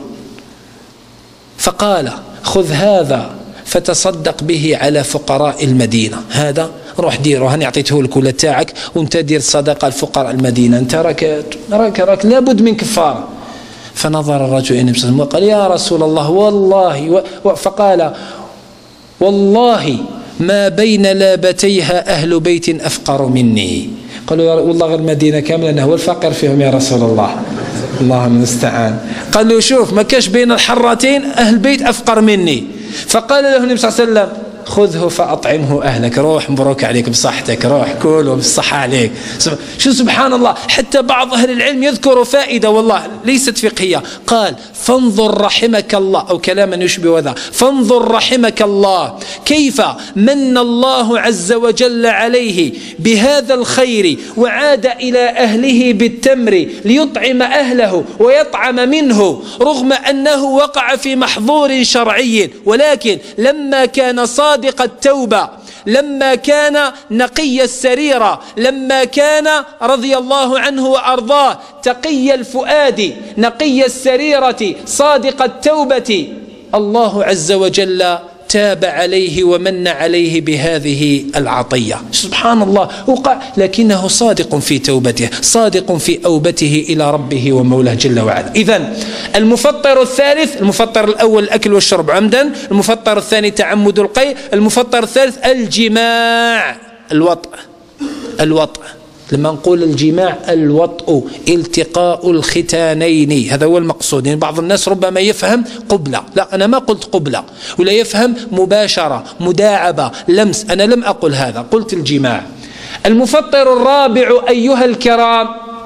فقال: خذ هذا فتصدق به على فقراء المدينة. هذا روح ديره، هاني أعطيته لك ولا تاعك، وانت دير صدقة لفقراء المدينة، انت راك راك راك لابد من كفارة. فنظر الرجل إلى النبي صلى الله عليه وسلم وقال: يا رسول الله والله و... فقال: والله ما بين لابتيها أهل بيت أفقر مني. قالوا: والله المدينة كاملة أنه هو الفقير فيهم يا رسول الله، الله المستعان. قال له: شوف ما كاش بين الحرتين أهل بيت أفقر مني. فقال له النبي صلى الله عليه وسلم: خذه فأطعمه أهلك، روح مبروك عليك بصحتك، روح كله بالصحة عليك. شو سبحان الله، حتى بعض أهل العلم يذكروا فائدة والله ليست فقهية، قال: فانظر رحمك الله، أو كلاما يشبه هذا، فانظر رحمك الله كيف من الله عز وجل عليه بهذا الخير وعاد إلى أهله بالتمر ليطعم أهله ويطعم منه، رغم أنه وقع في محظور شرعي، ولكن لما كان صادق التوبة، لما كان نقي السريرة، لما كان رضي الله عنه وأرضاه تقي الفؤاد نقي السريرة صادق التوبة، الله عز وجل تاب عليه ومن عليه بهذه العطية. سبحان الله، لكنه صادق في توبته، صادق في أوبته إلى ربه ومولاه جل وعلا. إذن المفطر الثالث، المفطر الأول الأكل والشرب عمدا، المفطر الثاني تعمد القيء، المفطر الثالث الجماع، الوطء. الوطء لما نقول الجماع الوطء التقاء الختانين، هذا هو المقصود. يعني بعض الناس ربما يفهم قبلة، لا أنا ما قلت قبلة، ولا يفهم مباشرة مداعبة لمس، أنا لم أقل هذا، قلت الجماع. المفطر الرابع أيها الكرام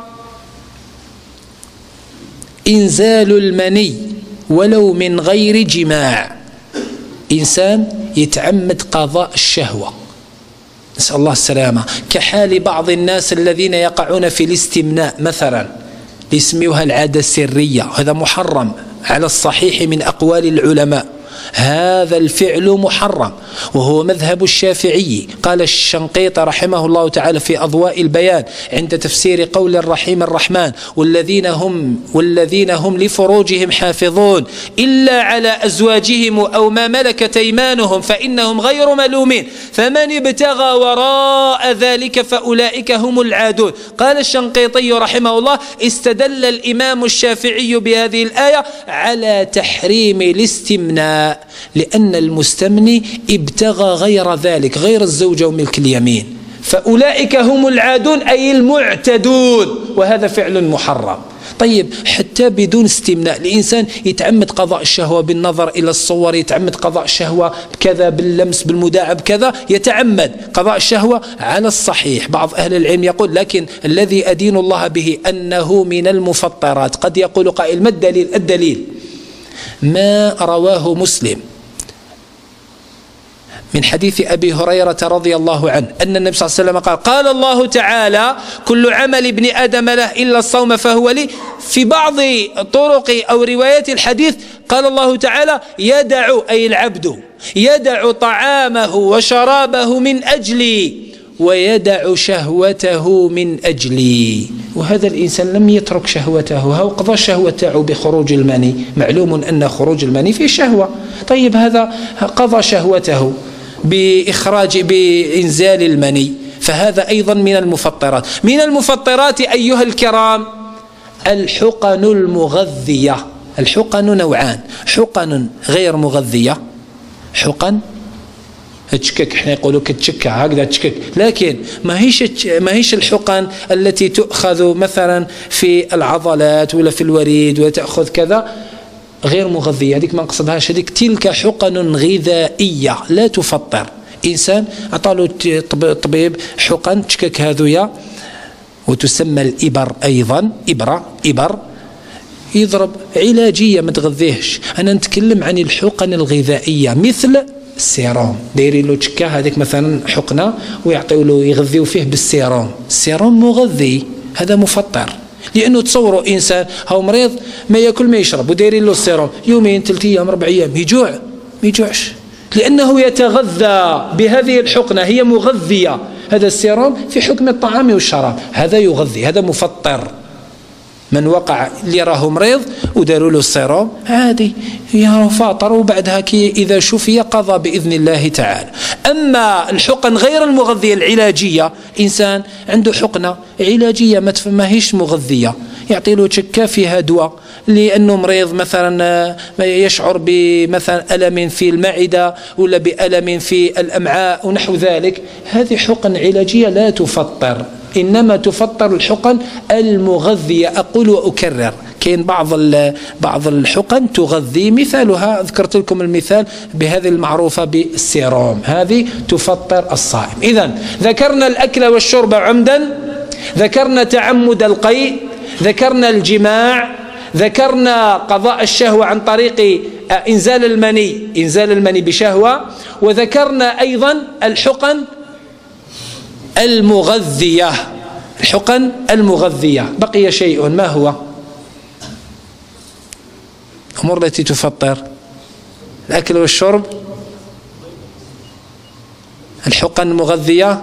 إنزال المني ولو من غير جماع. إنسان يتعمد قضاء الشهوة، نسأل الله السلامة، كحال بعض الناس الذين يقعون في الاستمناء مثلا، يسميوها العادة السرية، هذا محرم على الصحيح من أقوال العلماء، هذا الفعل محرم، وهو مذهب الشافعي. قال الشنقيطي رحمه الله تعالى في أضواء البيان عند تفسير قول الرحيم الرحمن: والذين هم والذين هم لفروجهم حافظون إلا على أزواجهم أو ما ملكت أيمانهم فإنهم غير ملومين، فمن ابتغى وراء ذلك فأولئك هم العادون. قال الشنقيطي رحمه الله: استدل الإمام الشافعي بهذه الآية على تحريم الاستمناء، لأن المستمني ابتغى غير ذلك، غير الزوجة وملك اليمين، فأولئك هم العادون أي المعتدون، وهذا فعل محرم. طيب حتى بدون استمناء الإنسان يتعمد قضاء الشهوة بالنظر إلى الصور، يتعمد قضاء الشهوة كذا باللمس بالمداعب كذا، يتعمد قضاء الشهوة على الصحيح. بعض أهل العلم يقول لكن الذي أدين الله به أنه من المفطرات. قد يقول قائل: ما الدليل؟ الدليل ما رواه مسلم من حديث أبي هريرة رضي الله عنه أن النبي صلى الله عليه وسلم قال: قال الله تعالى: كل عمل ابن آدم له إلا الصوم فهو لي، في بعض طرق أو روايات الحديث قال الله تعالى يدع، أي العبد يدع طعامه وشرابه من أجلي ويدع شهوته من أجلي. وهذا الإنسان لم يترك شهوته، هو قضى شهوته بخروج المني، معلوم أن خروج المني فيه شهوة. طيب هذا قضى شهوته بإخراج بإنزال المني، فهذا أيضا من المفطرات. من المفطرات أيها الكرام الحقن المغذية. الحقن نوعان، حقن غير مغذية، حقن تشكك، احنا يقولوا كتشكى هكذا تشكك، لكن ما هيش ما هيش الحقن التي تؤخذ مثلا في العضلات ولا في الوريد وتأخذ كذا، غير مغذية، هذيك ما نقصدهاش، هذيك تلك حقن غذائية لا تفطر. إنسان أعطاله طبيب حقن تشكك هذويا، وتسمى الإبر أيضا، إبرة إبر يضرب، علاجية ما تغذيهش. أنا نتكلم عن الحقن الغذائية مثل السيروم، دايرين له تشكا هذيك مثلا حقنة ويعطيو له يغذيو فيه بالسيروم، السيروم مغذي، هذا مفطر. لأنه تصوروا إنسان هو مريض ما يأكل ما يشرب ودايرين له السيروم يومين ثلاثة أيام أربع أيام يجوع ما يجوعش، لأنه يتغذى بهذه الحقنة، هي مغذية. هذا السيروم في حكم الطعام والشراب، هذا يغذي، هذا مفطر. من وقع اللي راه مريض وداروا له السيروم عادي يا فاطر، وبعدها كي إذا شفي قضى بإذن الله تعالى. أما الحقن غير المغذية العلاجية، إنسان عنده حقنة علاجية ما هيش مغذية، يعطي له تشكا فيها دواء لأنه مريض مثلا يشعر بمثلا ألم في المعدة ولا بألم في الأمعاء ونحو ذلك، هذه حقن علاجية لا تفطر، إنما تفطر الحقن المغذية. أقول وأكرر، كاين بعض بعض الحقن تغذي، مثالها ذكرت لكم المثال بهذه المعروفة بالسيروم، هذه تفطر الصائم. إذن ذكرنا الأكل والشرب عمدا، ذكرنا تعمد القيء، ذكرنا الجماع، ذكرنا قضاء الشهوة عن طريق إنزال المني إنزال المني بشهوة، وذكرنا أيضا الحقن المغذية الحقن المغذية. بقي شيء، ما هو؟ الأمور التي تفطر الأكل والشرب، الحقن المغذية،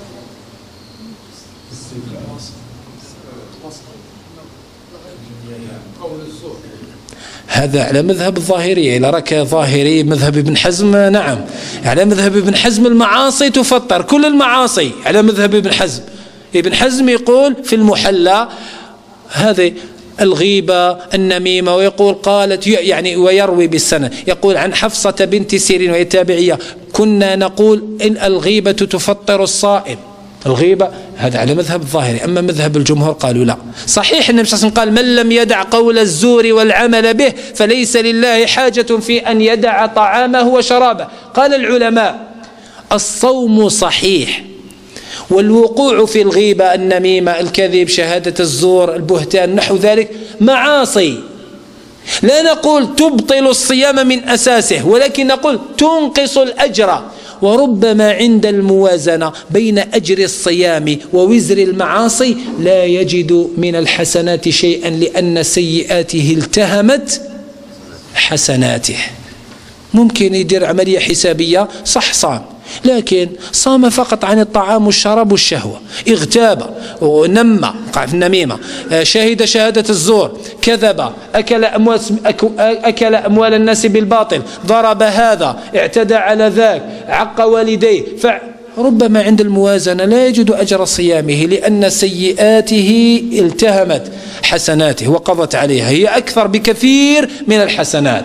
هذا على مذهب الظاهرية. إذا راك ظاهري مذهب ابن حزم، نعم على مذهب ابن حزم المعاصي تفطر، كل المعاصي على مذهب ابن حزم. ابن حزم يقول في المحلى هذه الغيبة النميمة، ويقول قالت يعني ويروي بالسنة، يقول عن حفصة بنت سيرين وهي تابعية كنا نقول إن الغيبة تفطر الصائم. الغيبة هذا على مذهب الظاهري، أما مذهب الجمهور قالوا لا. صحيح النبي صلى الله عليه وسلم قال من لم يدع قول الزور والعمل به فليس لله حاجة في أن يدع طعامه وشرابه. قال العلماء الصوم صحيح، والوقوع في الغيبة النميمة الكذب شهادة الزور البهتان نحو ذلك معاصي، لا نقول تبطل الصيام من أساسه، ولكن نقول تنقص الأجر. وربما عند الموازنة بين أجر الصيام ووزر المعاصي لا يجد من الحسنات شيئا، لأن سيئاته التهمت حسناته. ممكن يدير عملية حسابية صح صام، لكن صام فقط عن الطعام والشراب والشهوة، اغتاب ونمى، وقع في النميمة، شهد شهادة الزور، كذب، أكل أموال, أكل أموال الناس بالباطل، ضرب هذا، اعتدى على ذاك، عق والديه، فربما عند الموازنة لا يجد أجر صيامه، لأن سيئاته التهمت حسناته وقضت عليها، هي أكثر بكثير من الحسنات.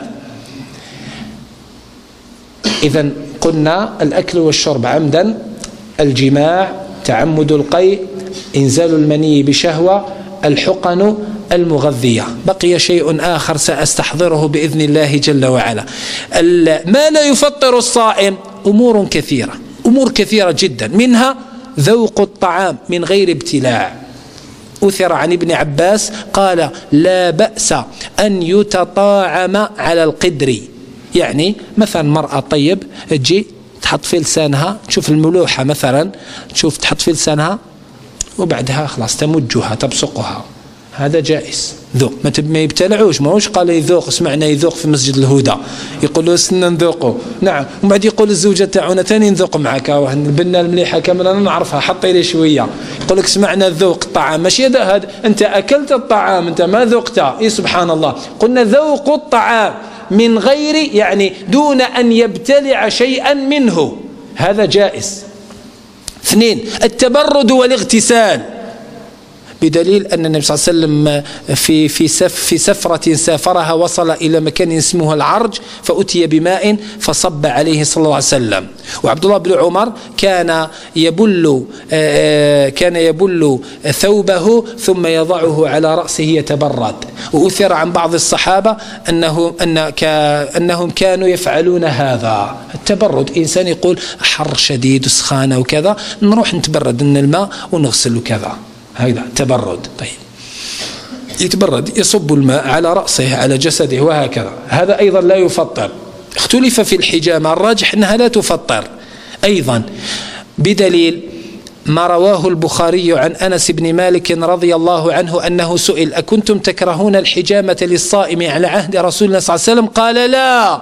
إذن قلنا الأكل والشرب عمدا، الجماع، تعمد القيء، إنزال المني بشهوة، الحقن المغذية. بقي شيء آخر سأستحضره بإذن الله جل وعلا. ما لا يفطر الصائم أمور كثيرة، أمور كثيرة جدا، منها ذوق الطعام من غير ابتلاع. أثر عن ابن عباس قال لا بأس أن يتطاعم على القدر، يعني مثلا مرأة طيب تجي تحط في لسانها، تشوف الملوحة مثلا، تشوف تحط في لسانها وبعدها خلاص تمجها تبصقها، هذا جائز ذوق ما يبتلعوش، ماهوش قال يذوق سمعنا يذوق في مسجد الهدى يقولوا سنة نذوقوا نعم، وبعد يقول الزوجة تاعنا ثاني نذوق معك البنة المليحة كامل أنا نعرفها حطي لي شوية، يقول لك سمعنا ذوق الطعام ماشي هذا هذا أنت أكلت الطعام أنت ما ذوقته. إيه سبحان الله، قلنا ذوق الطعام من غير يعني دون أن يبتلع شيئا منه هذا جائز. اثنين التبرد والاغتسال، بدليل أن النبي صلى الله عليه وسلم في في سف في سفرة سافرها وصل إلى مكان اسمه العرج فأتي بماء فصب عليه صلى الله عليه وسلم. وعبد الله بن عمر كان يبل كان يبل ثوبه ثم يضعه على رأسه يتبرد. وأثر عن بعض الصحابة أنه أن أنهم كانوا يفعلون هذا التبرد. إنسان يقول حر شديد وسخانة وكذا نروح نتبرد من الماء ونغسل وكذا، هذا تبرد. طيب يتبرد يصب الماء على رأسه على جسده وهكذا، هذا أيضا لا يفطر. اختلف في الحجامة، الراجح أنها لا تفطر أيضا بدليل ما رواه البخاري عن أنس بن مالك رضي الله عنه أنه سئل أكنتم تكرهون الحجامة للصائم على عهد رسول الله صلى الله عليه وسلم؟ قال لا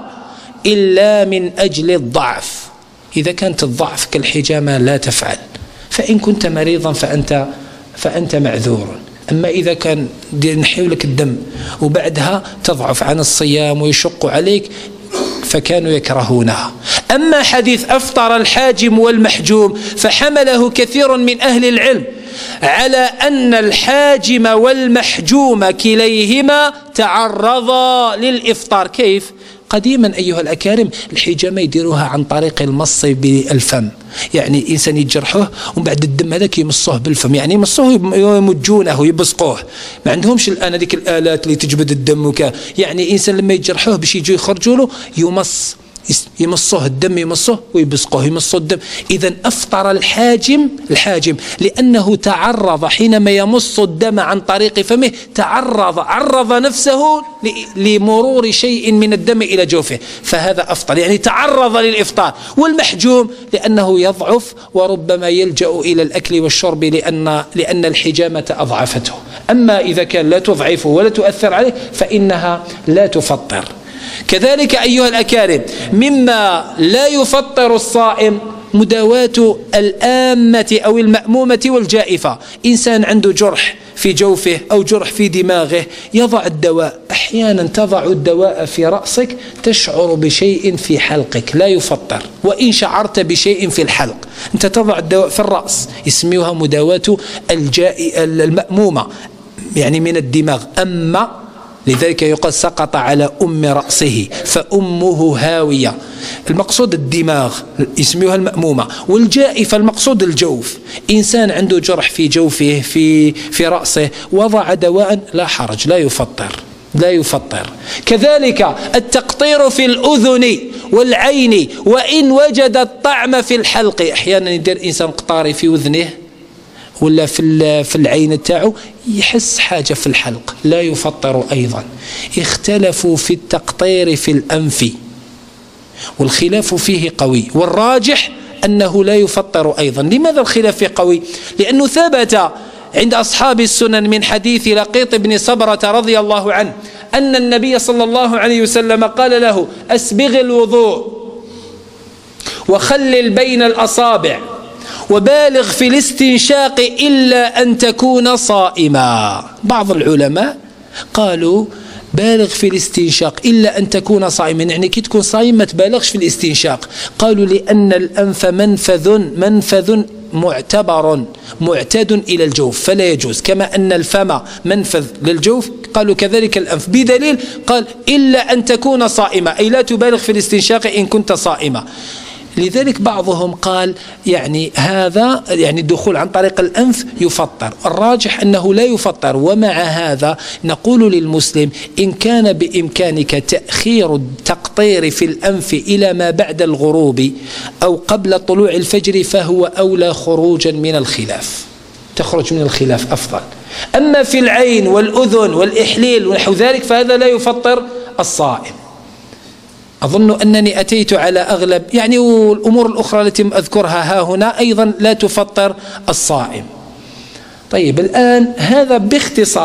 إلا من أجل الضعف. إذا كانت الضعف كالحجامة لا تفعل، فإن كنت مريضا فأنت فأنت معذور. أما إذا كان نحيو لك الدم وبعدها تضعف عن الصيام ويشق عليك فكانوا يكرهونها. أما حديث أفطر الحاجم والمحجوم فحمله كثير من أهل العلم على أن الحاجم والمحجوم كليهما تعرضا للإفطار. كيف؟ قديما أيها الأكارم الحجامة يديروها عن طريق المص بالفم، يعني إنسان يجرحه ومن بعد الدم هذاك يمصوه بالفم، يعني يمصوه يمجونه يبصقوه، ما عندهمش الآن هذيك الآلات اللي تجبد الدم وكا، يعني إنسان لما يجرحوه باش يجوا يخرجوا له يمص يمصوه الدم يمصوه ويبصقوه يمصوه الدم. إذا أفطر الحاجم الحاجم لأنه تعرض حينما يمص الدم عن طريق فمه تعرض عرض نفسه لمرور شيء من الدم إلى جوفه، فهذا أفطر يعني تعرض للإفطار. والمحجوم لأنه يضعف وربما يلجأ إلى الأكل والشرب لأن لأن الحجامة أضعفته. أما إذا كان لا تضعفه ولا تؤثر عليه فإنها لا تفطر. كذلك أيها الأكارم مما لا يفطر الصائم مداواة الآمة أو المأمومة والجائفة. إنسان عنده جرح في جوفه أو جرح في دماغه يضع الدواء، أحيانا تضع الدواء في رأسك تشعر بشيء في حلقك لا يفطر، وإن شعرت بشيء في الحلق أنت تضع الدواء في الرأس، يسميها مداواة المأمومة يعني من الدماغ. أما لذلك يقال سقط على أم رأسه فأمه هاوية، المقصود الدماغ يسميها المأمومة. والجائفة المقصود الجوف، إنسان عنده جرح في جوفه في في رأسه وضع دواء لا حرج لا يفطر لا يفطر. كذلك التقطير في الأذن والعين وإن وجد الطعم في الحلق، أحيانا يدير إنسان قطاري في أذنه ولا في في العين تاعو يحس حاجة في الحلق لا يفطر أيضا. اختلفوا في التقطير في الأنف والخلاف فيه قوي، والراجح أنه لا يفطر أيضا. لماذا الخلاف فيه قوي؟ لأنه ثبت عند أصحاب السنن من حديث لقيط بن صبرة رضي الله عنه أن النبي صلى الله عليه وسلم قال له أسبغ الوضوء وخلل بين الأصابع وبالغ في الاستنشاق إلا أن تكون صائما. بعض العلماء قالوا بالغ في الاستنشاق إلا أن تكون صائما، يعني كي تكون صائم ما تبالغش في الاستنشاق. قالوا لأن الأنف منفذ منفذ معتبر معتاد إلى الجوف فلا يجوز، كما أن الفم منفذ للجوف قالوا كذلك الأنف، بدليل قال إلا أن تكون صائمة أي لا تبالغ في الاستنشاق إن كنت صائمة. لذلك بعضهم قال يعني هذا يعني الدخول عن طريق الأنف يفطر، الراجح أنه لا يفطر. ومع هذا نقول للمسلم إن كان بإمكانك تأخير التقطير في الأنف إلى ما بعد الغروب أو قبل طلوع الفجر فهو أولى خروجا من الخلاف، تخرج من الخلاف أفضل. أما في العين والأذن والإحليل ونحو ذلك فهذا لا يفطر الصائم. أظن أنني أتيت على أغلب يعني، والأمور الأخرى التي أذكرها ها هنا أيضا لا تفطر الصائم. طيب الآن هذا باختصار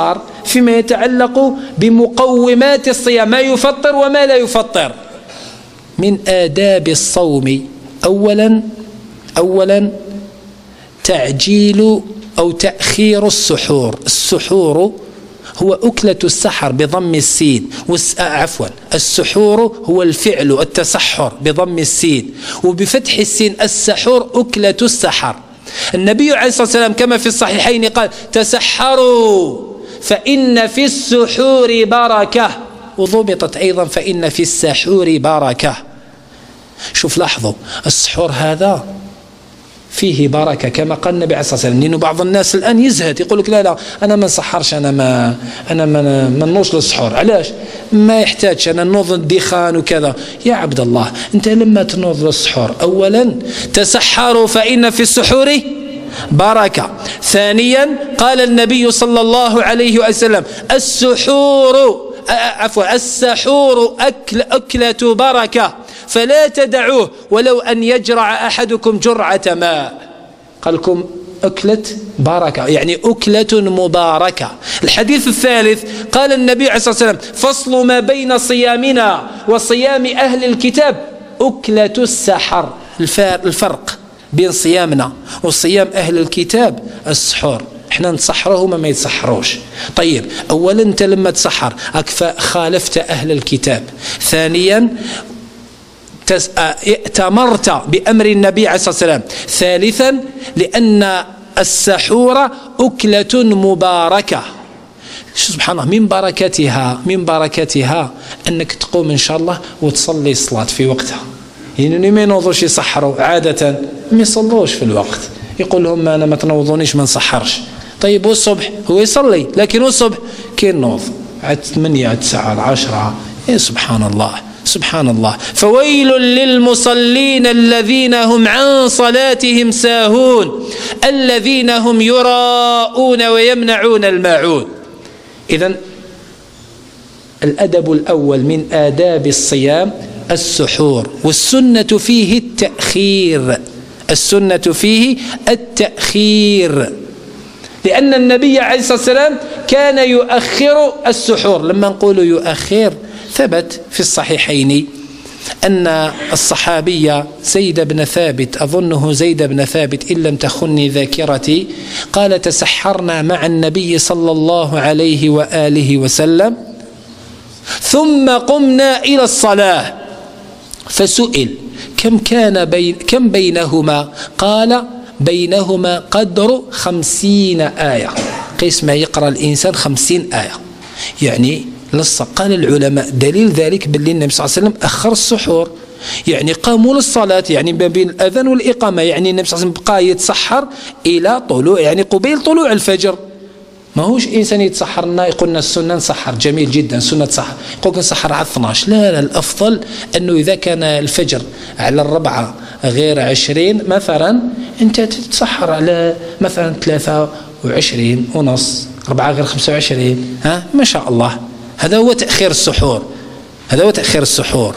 فيما يتعلق بمقومات الصيام، ما يفطر وما لا يفطر. من آداب الصوم أولا أولا تعجيل أو تأخير السحور. السحور هو أكلة السحر بضم السين، عفوا السحور هو الفعل التسحر بضم السين، وبفتح السين السحور أكلة السحر. النبي عليه الصلاة والسلام كما في الصحيحين قال: تسحروا فإن في السحور بركة، وضبطت أيضا فإن في السحور بركة. شوف لاحظوا السحور هذا فيه بركة كما قال النبي عليه الصلاة والسلام. لأنه بعض الناس الآن يزهد يقول لك لا لا أنا ما نسحرش، أنا ما أنا ما ما نوصل للسحور. علاش؟ ما يحتاجش أنا نوض الدخان وكذا. يا عبد الله أنت لما تنوض للسحور أولا تسحروا فإن في السحور بركة. ثانيا قال النبي صلى الله عليه وسلم: السحور عفوا السحور أكل أكلة بركة فلا تدعوه ولو أن يجرع أحدكم جرعة ماء. قال لكم أكلة بركة يعني أكلة مباركة. الحديث الثالث قال النبي عليه الصلاة والسلام: فصل ما بين صيامنا وصيام أهل الكتاب أكلة السحر. الفرق بين صيامنا وصيام أهل الكتاب السحور. احنا نتسحره وما ما يتسحروش. طيب أولا أنت لما تسحر خالفت أهل الكتاب. ثانيا ائتمرت بأمر النبي عليه الصلاة والسلام. ثالثا لأن السحور أكلة مباركة. سبحان الله، من بركتها من بركتها أنك تقوم إن شاء الله وتصلي الصلاة في وقتها. يعني ما ينوضوش يسحروا عادة، ما يصلوش في الوقت، يقول لهم أنا ما تنوضونيش ما نسحرش. طيب والصبح هو يصلي، لكن والصبح كي نوض عاد ثمانية تسعة عشرة. إيه سبحان الله سبحان الله. فويل للمصلين الذين هم عن صلاتهم ساهون الذين هم يراءون ويمنعون الماعون. إذن الأدب الأول من آداب الصيام السحور، والسنة فيه التأخير. السنة فيه التأخير لأن النبي عليه الصلاة والسلام كان يؤخر السحور. لما نقول يؤخر ثبت في الصحيحين أن الصحابي زيد بن ثابت، أظنه زيد بن ثابت إن لم تخني ذاكرتي، قال: تسحرنا مع النبي صلى الله عليه وآله وسلم ثم قمنا إلى الصلاة، فسئل: كم كان بين كم بينهما؟ قال: بينهما قدر خمسين آية. قيس ما يقرأ الإنسان خمسين آية يعني لص. قال العلماء دليل ذلك باللي النبي صلى الله عليه وسلم أخر السحور، يعني قاموا للصلاة يعني ما بين الأذان والإقامة، يعني النبي صلى الله عليه وسلم بقى يتسحر إلى طلوع يعني قبيل طلوع الفجر. ما هوش إنسان يتسحر لنا يقولنا السنة نسحر جميل جدا سنة تسحر يقول نسحر على اثنا عشر. لا لا الأفضل أنه إذا كان الفجر على الربعة غير عشرين مثلا أنت تتسحر على مثلا ثلاثة وعشرين ونص، ربعة غير خمسة وعشرين. ها ما شاء الله. هذا هو تأخير السحور. هذا هو تأخير السحور.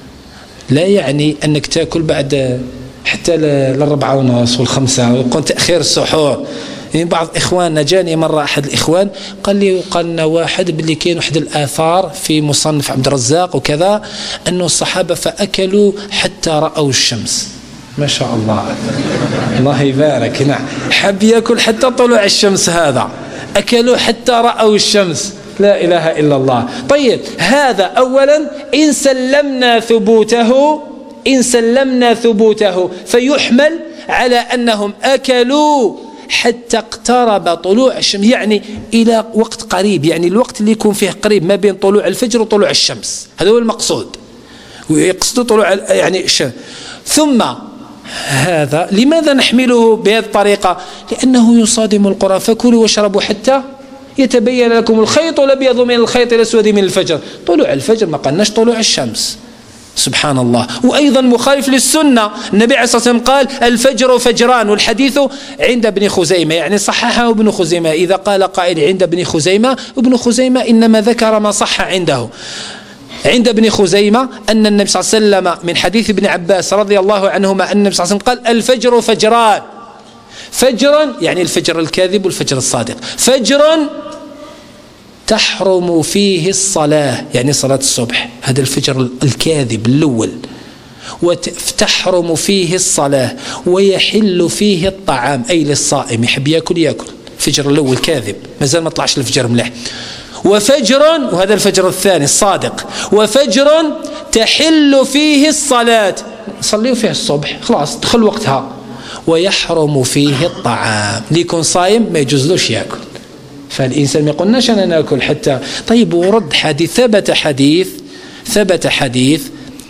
لا يعني أنك تأكل بعد حتى للربعة ونص والخمسة ويكون تأخير السحور. يعني بعض إخواننا جاني مرة أحد الإخوان قال لي قال لنا واحد باللي كاين واحد الآثار في مصنف عبد الرزاق وكذا أنه الصحابة فأكلوا حتى رأوا الشمس. ما شاء الله الله يبارك. نعم حب يأكل حتى طلوع الشمس، هذا أكلوا حتى رأوا الشمس. لا إله إلا الله. طيب هذا أولا إن سلمنا ثبوته إن سلمنا ثبوته فيحمل على أنهم أكلوا حتى اقترب طلوع الشمس، يعني إلى وقت قريب، يعني الوقت اللي يكون فيه قريب ما بين طلوع الفجر وطلوع الشمس، هذا هو المقصود. ويقصدوا طلوع يعني الشمس. ثم هذا لماذا نحمله بهذه الطريقة؟ لأنه يصادم القرآن: فكلوا واشربوا حتى يتبين لكم الخيط الأبيض من الخيط الأسود من الفجر. طلوع الفجر ما قلناش طلوع الشمس. سبحان الله. وأيضا مخالف للسنة. النبي عليه الصلاة والسلام قال: الفجر فجران، والحديث عند ابن خزيمة، يعني صححه ابن خزيمة. إذا قال قائل عند ابن خزيمة، ابن خزيمة إنما ذكر ما صح عنده. عند ابن خزيمة أن النبي صلى الله عليه وسلم من حديث ابن عباس رضي الله عنهما أن النبي صلى الله عليه وسلم قال: الفجر فجران. فجرا يعني الفجر الكاذب والفجر الصادق. فجر تحرم فيه الصلاة، يعني صلاة الصبح، هذا الفجر الكاذب الأول، وتحرم فيه الصلاة ويحل فيه الطعام، أي للصائم يحب يأكل يأكل، الفجر الأول كاذب ما زال ما طلعش الفجر ملح. وفجر، وهذا الفجر الثاني الصادق، وفجر تحل فيه الصلاة، صليوا فيه الصبح خلاص دخل وقتها. ويحرم فيه الطعام، ليكون صايم ما يجوزلوش يأكل. فالإنسان ما يقولناش أنا نأكل حتى. طيب ورد حديث، ثبت حديث ثبت حديث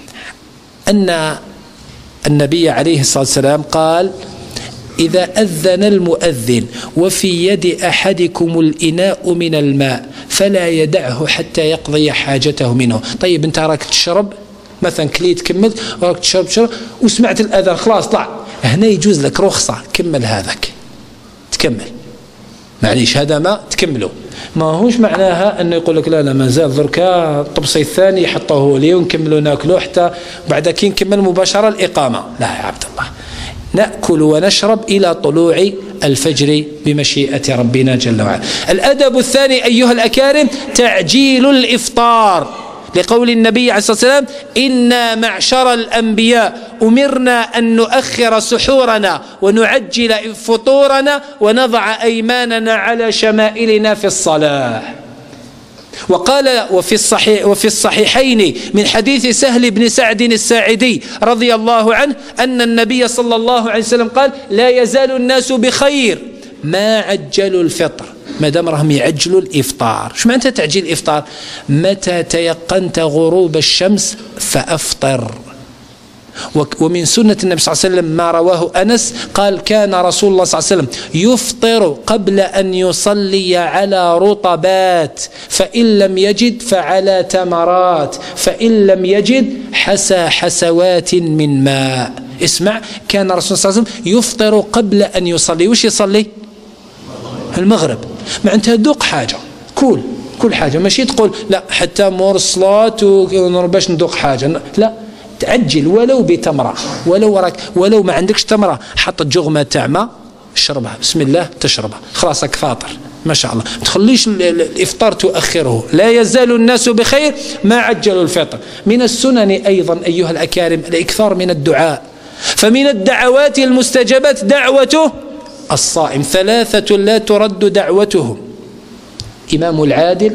أن النبي عليه الصلاة والسلام قال: إذا أذن المؤذن وفي يد أحدكم الإناء من الماء فلا يدعه حتى يقضي حاجته منه. طيب أنت راك تشرب مثلا، كليت كملت راك تشرب تشرب وسمعت الأذان خلاص طلع، هنا يجوز لك رخصة كمل هذاك، تكمل معليش هذا ما تكمله. ما هوش معناها أنه يقول لك لا لا ما زال ذركا الطبسي الثاني حطوه لي ونكملوا ناكلوا حتى بعد كي نكمل مباشرة الإقامة. لا يا عبد الله، نأكل ونشرب إلى طلوع الفجر بمشيئة ربنا جل وعلا. الأدب الثاني أيها الأكارم تعجيل الإفطار، لقول النبي عليه الصلاة والسلام: إنا معشر الأنبياء أمرنا أن نؤخر سحورنا ونعجل فطورنا ونضع أيماننا على شمائلنا في الصلاة. وقال وفي الصحيح وفي الصحيحين من حديث سهل بن سعد الساعدي رضي الله عنه أن النبي صلى الله عليه وسلم قال: لا يزال الناس بخير ما عجلوا الفطر، ما دام راهم يعجلوا الإفطار. شو معنى تعجيل الإفطار؟ متى تيقنت غروب الشمس فأفطر. ومن سنة النبي صلى الله عليه وسلم ما رواه أنس قال: كان رسول الله صلى الله عليه وسلم يفطر قبل أن يصلي على رطبات، فإن لم يجد فعلى تمرات، فإن لم يجد حسى حسوات من ماء. اسمع، كان رسول الله صلى الله عليه وسلم يفطر قبل أن يصلي. وش يصلي؟ المغرب. معناتها ذوق حاجة، كل كل حاجة، ماشي تقول لا حتى مور الصلاة ونرباش ندوق حاجة، لا، تعجل ولو بتمرة، ولو وراك ولو ما عندكش تمرة حط جغمة تاع ماء اشربها بسم الله تشربها خلاص راك فاطر ما شاء الله. ما تخليش الإفطار تؤخره. لا يزال الناس بخير ما عجلوا الفطر. من السنن أيضا أيها الأكارم الإكثار من الدعاء، فمن الدعوات المستجبات دعوته الصائم. ثلاثة لا ترد دعوتهم: إمام العادل،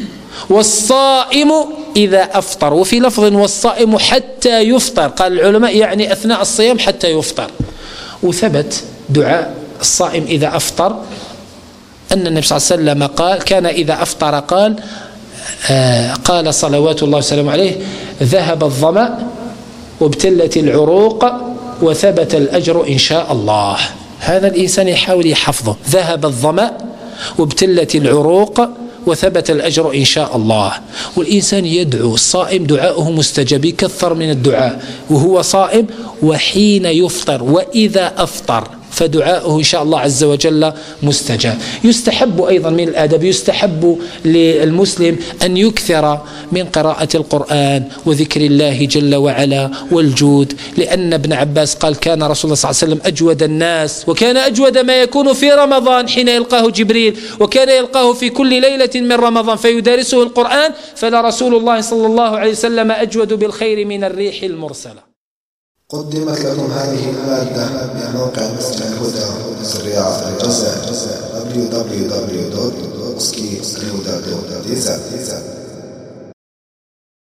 والصائم إذا أفطر، وفي لفظ والصائم حتى يفطر. قال العلماء يعني أثناء الصيام حتى يفطر. وثبت دعاء الصائم إذا أفطر أن النبي صلى الله عليه وسلم قال: كان إذا أفطر قال آه قال صلوات الله وسلامه عليه: ذهب الظمأ وابتلت العروق وثبت الأجر إن شاء الله. هذا الإنسان يحاول يحفظه: ذهب الظمأ وابتلت العروق وثبت الأجر إن شاء الله. والإنسان يدعو، الصائم دعاؤه مستجاب، يكثر من الدعاء وهو صائم وحين يفطر، وإذا أفطر فدعاؤه إن شاء الله عز وجل مستجاب. يستحب أيضا من الآداب، يستحب للمسلم أن يكثر من قراءة القرآن وذكر الله جل وعلا والجود، لأن ابن عباس قال: كان رسول الله صلى الله عليه وسلم أجود الناس، وكان أجود ما يكون في رمضان حين يلقاه جبريل، وكان يلقاه في كل ليلة من رمضان فيدارسه القرآن، فلرسول الله صلى الله عليه وسلم أجود بالخير من الريح المرسلة. قدمت لكم هذه المادة من موقع مسجد الهدى سريعة الجزائر دبليو دبليو دبليو دوت اوكسكي دوت دي زد.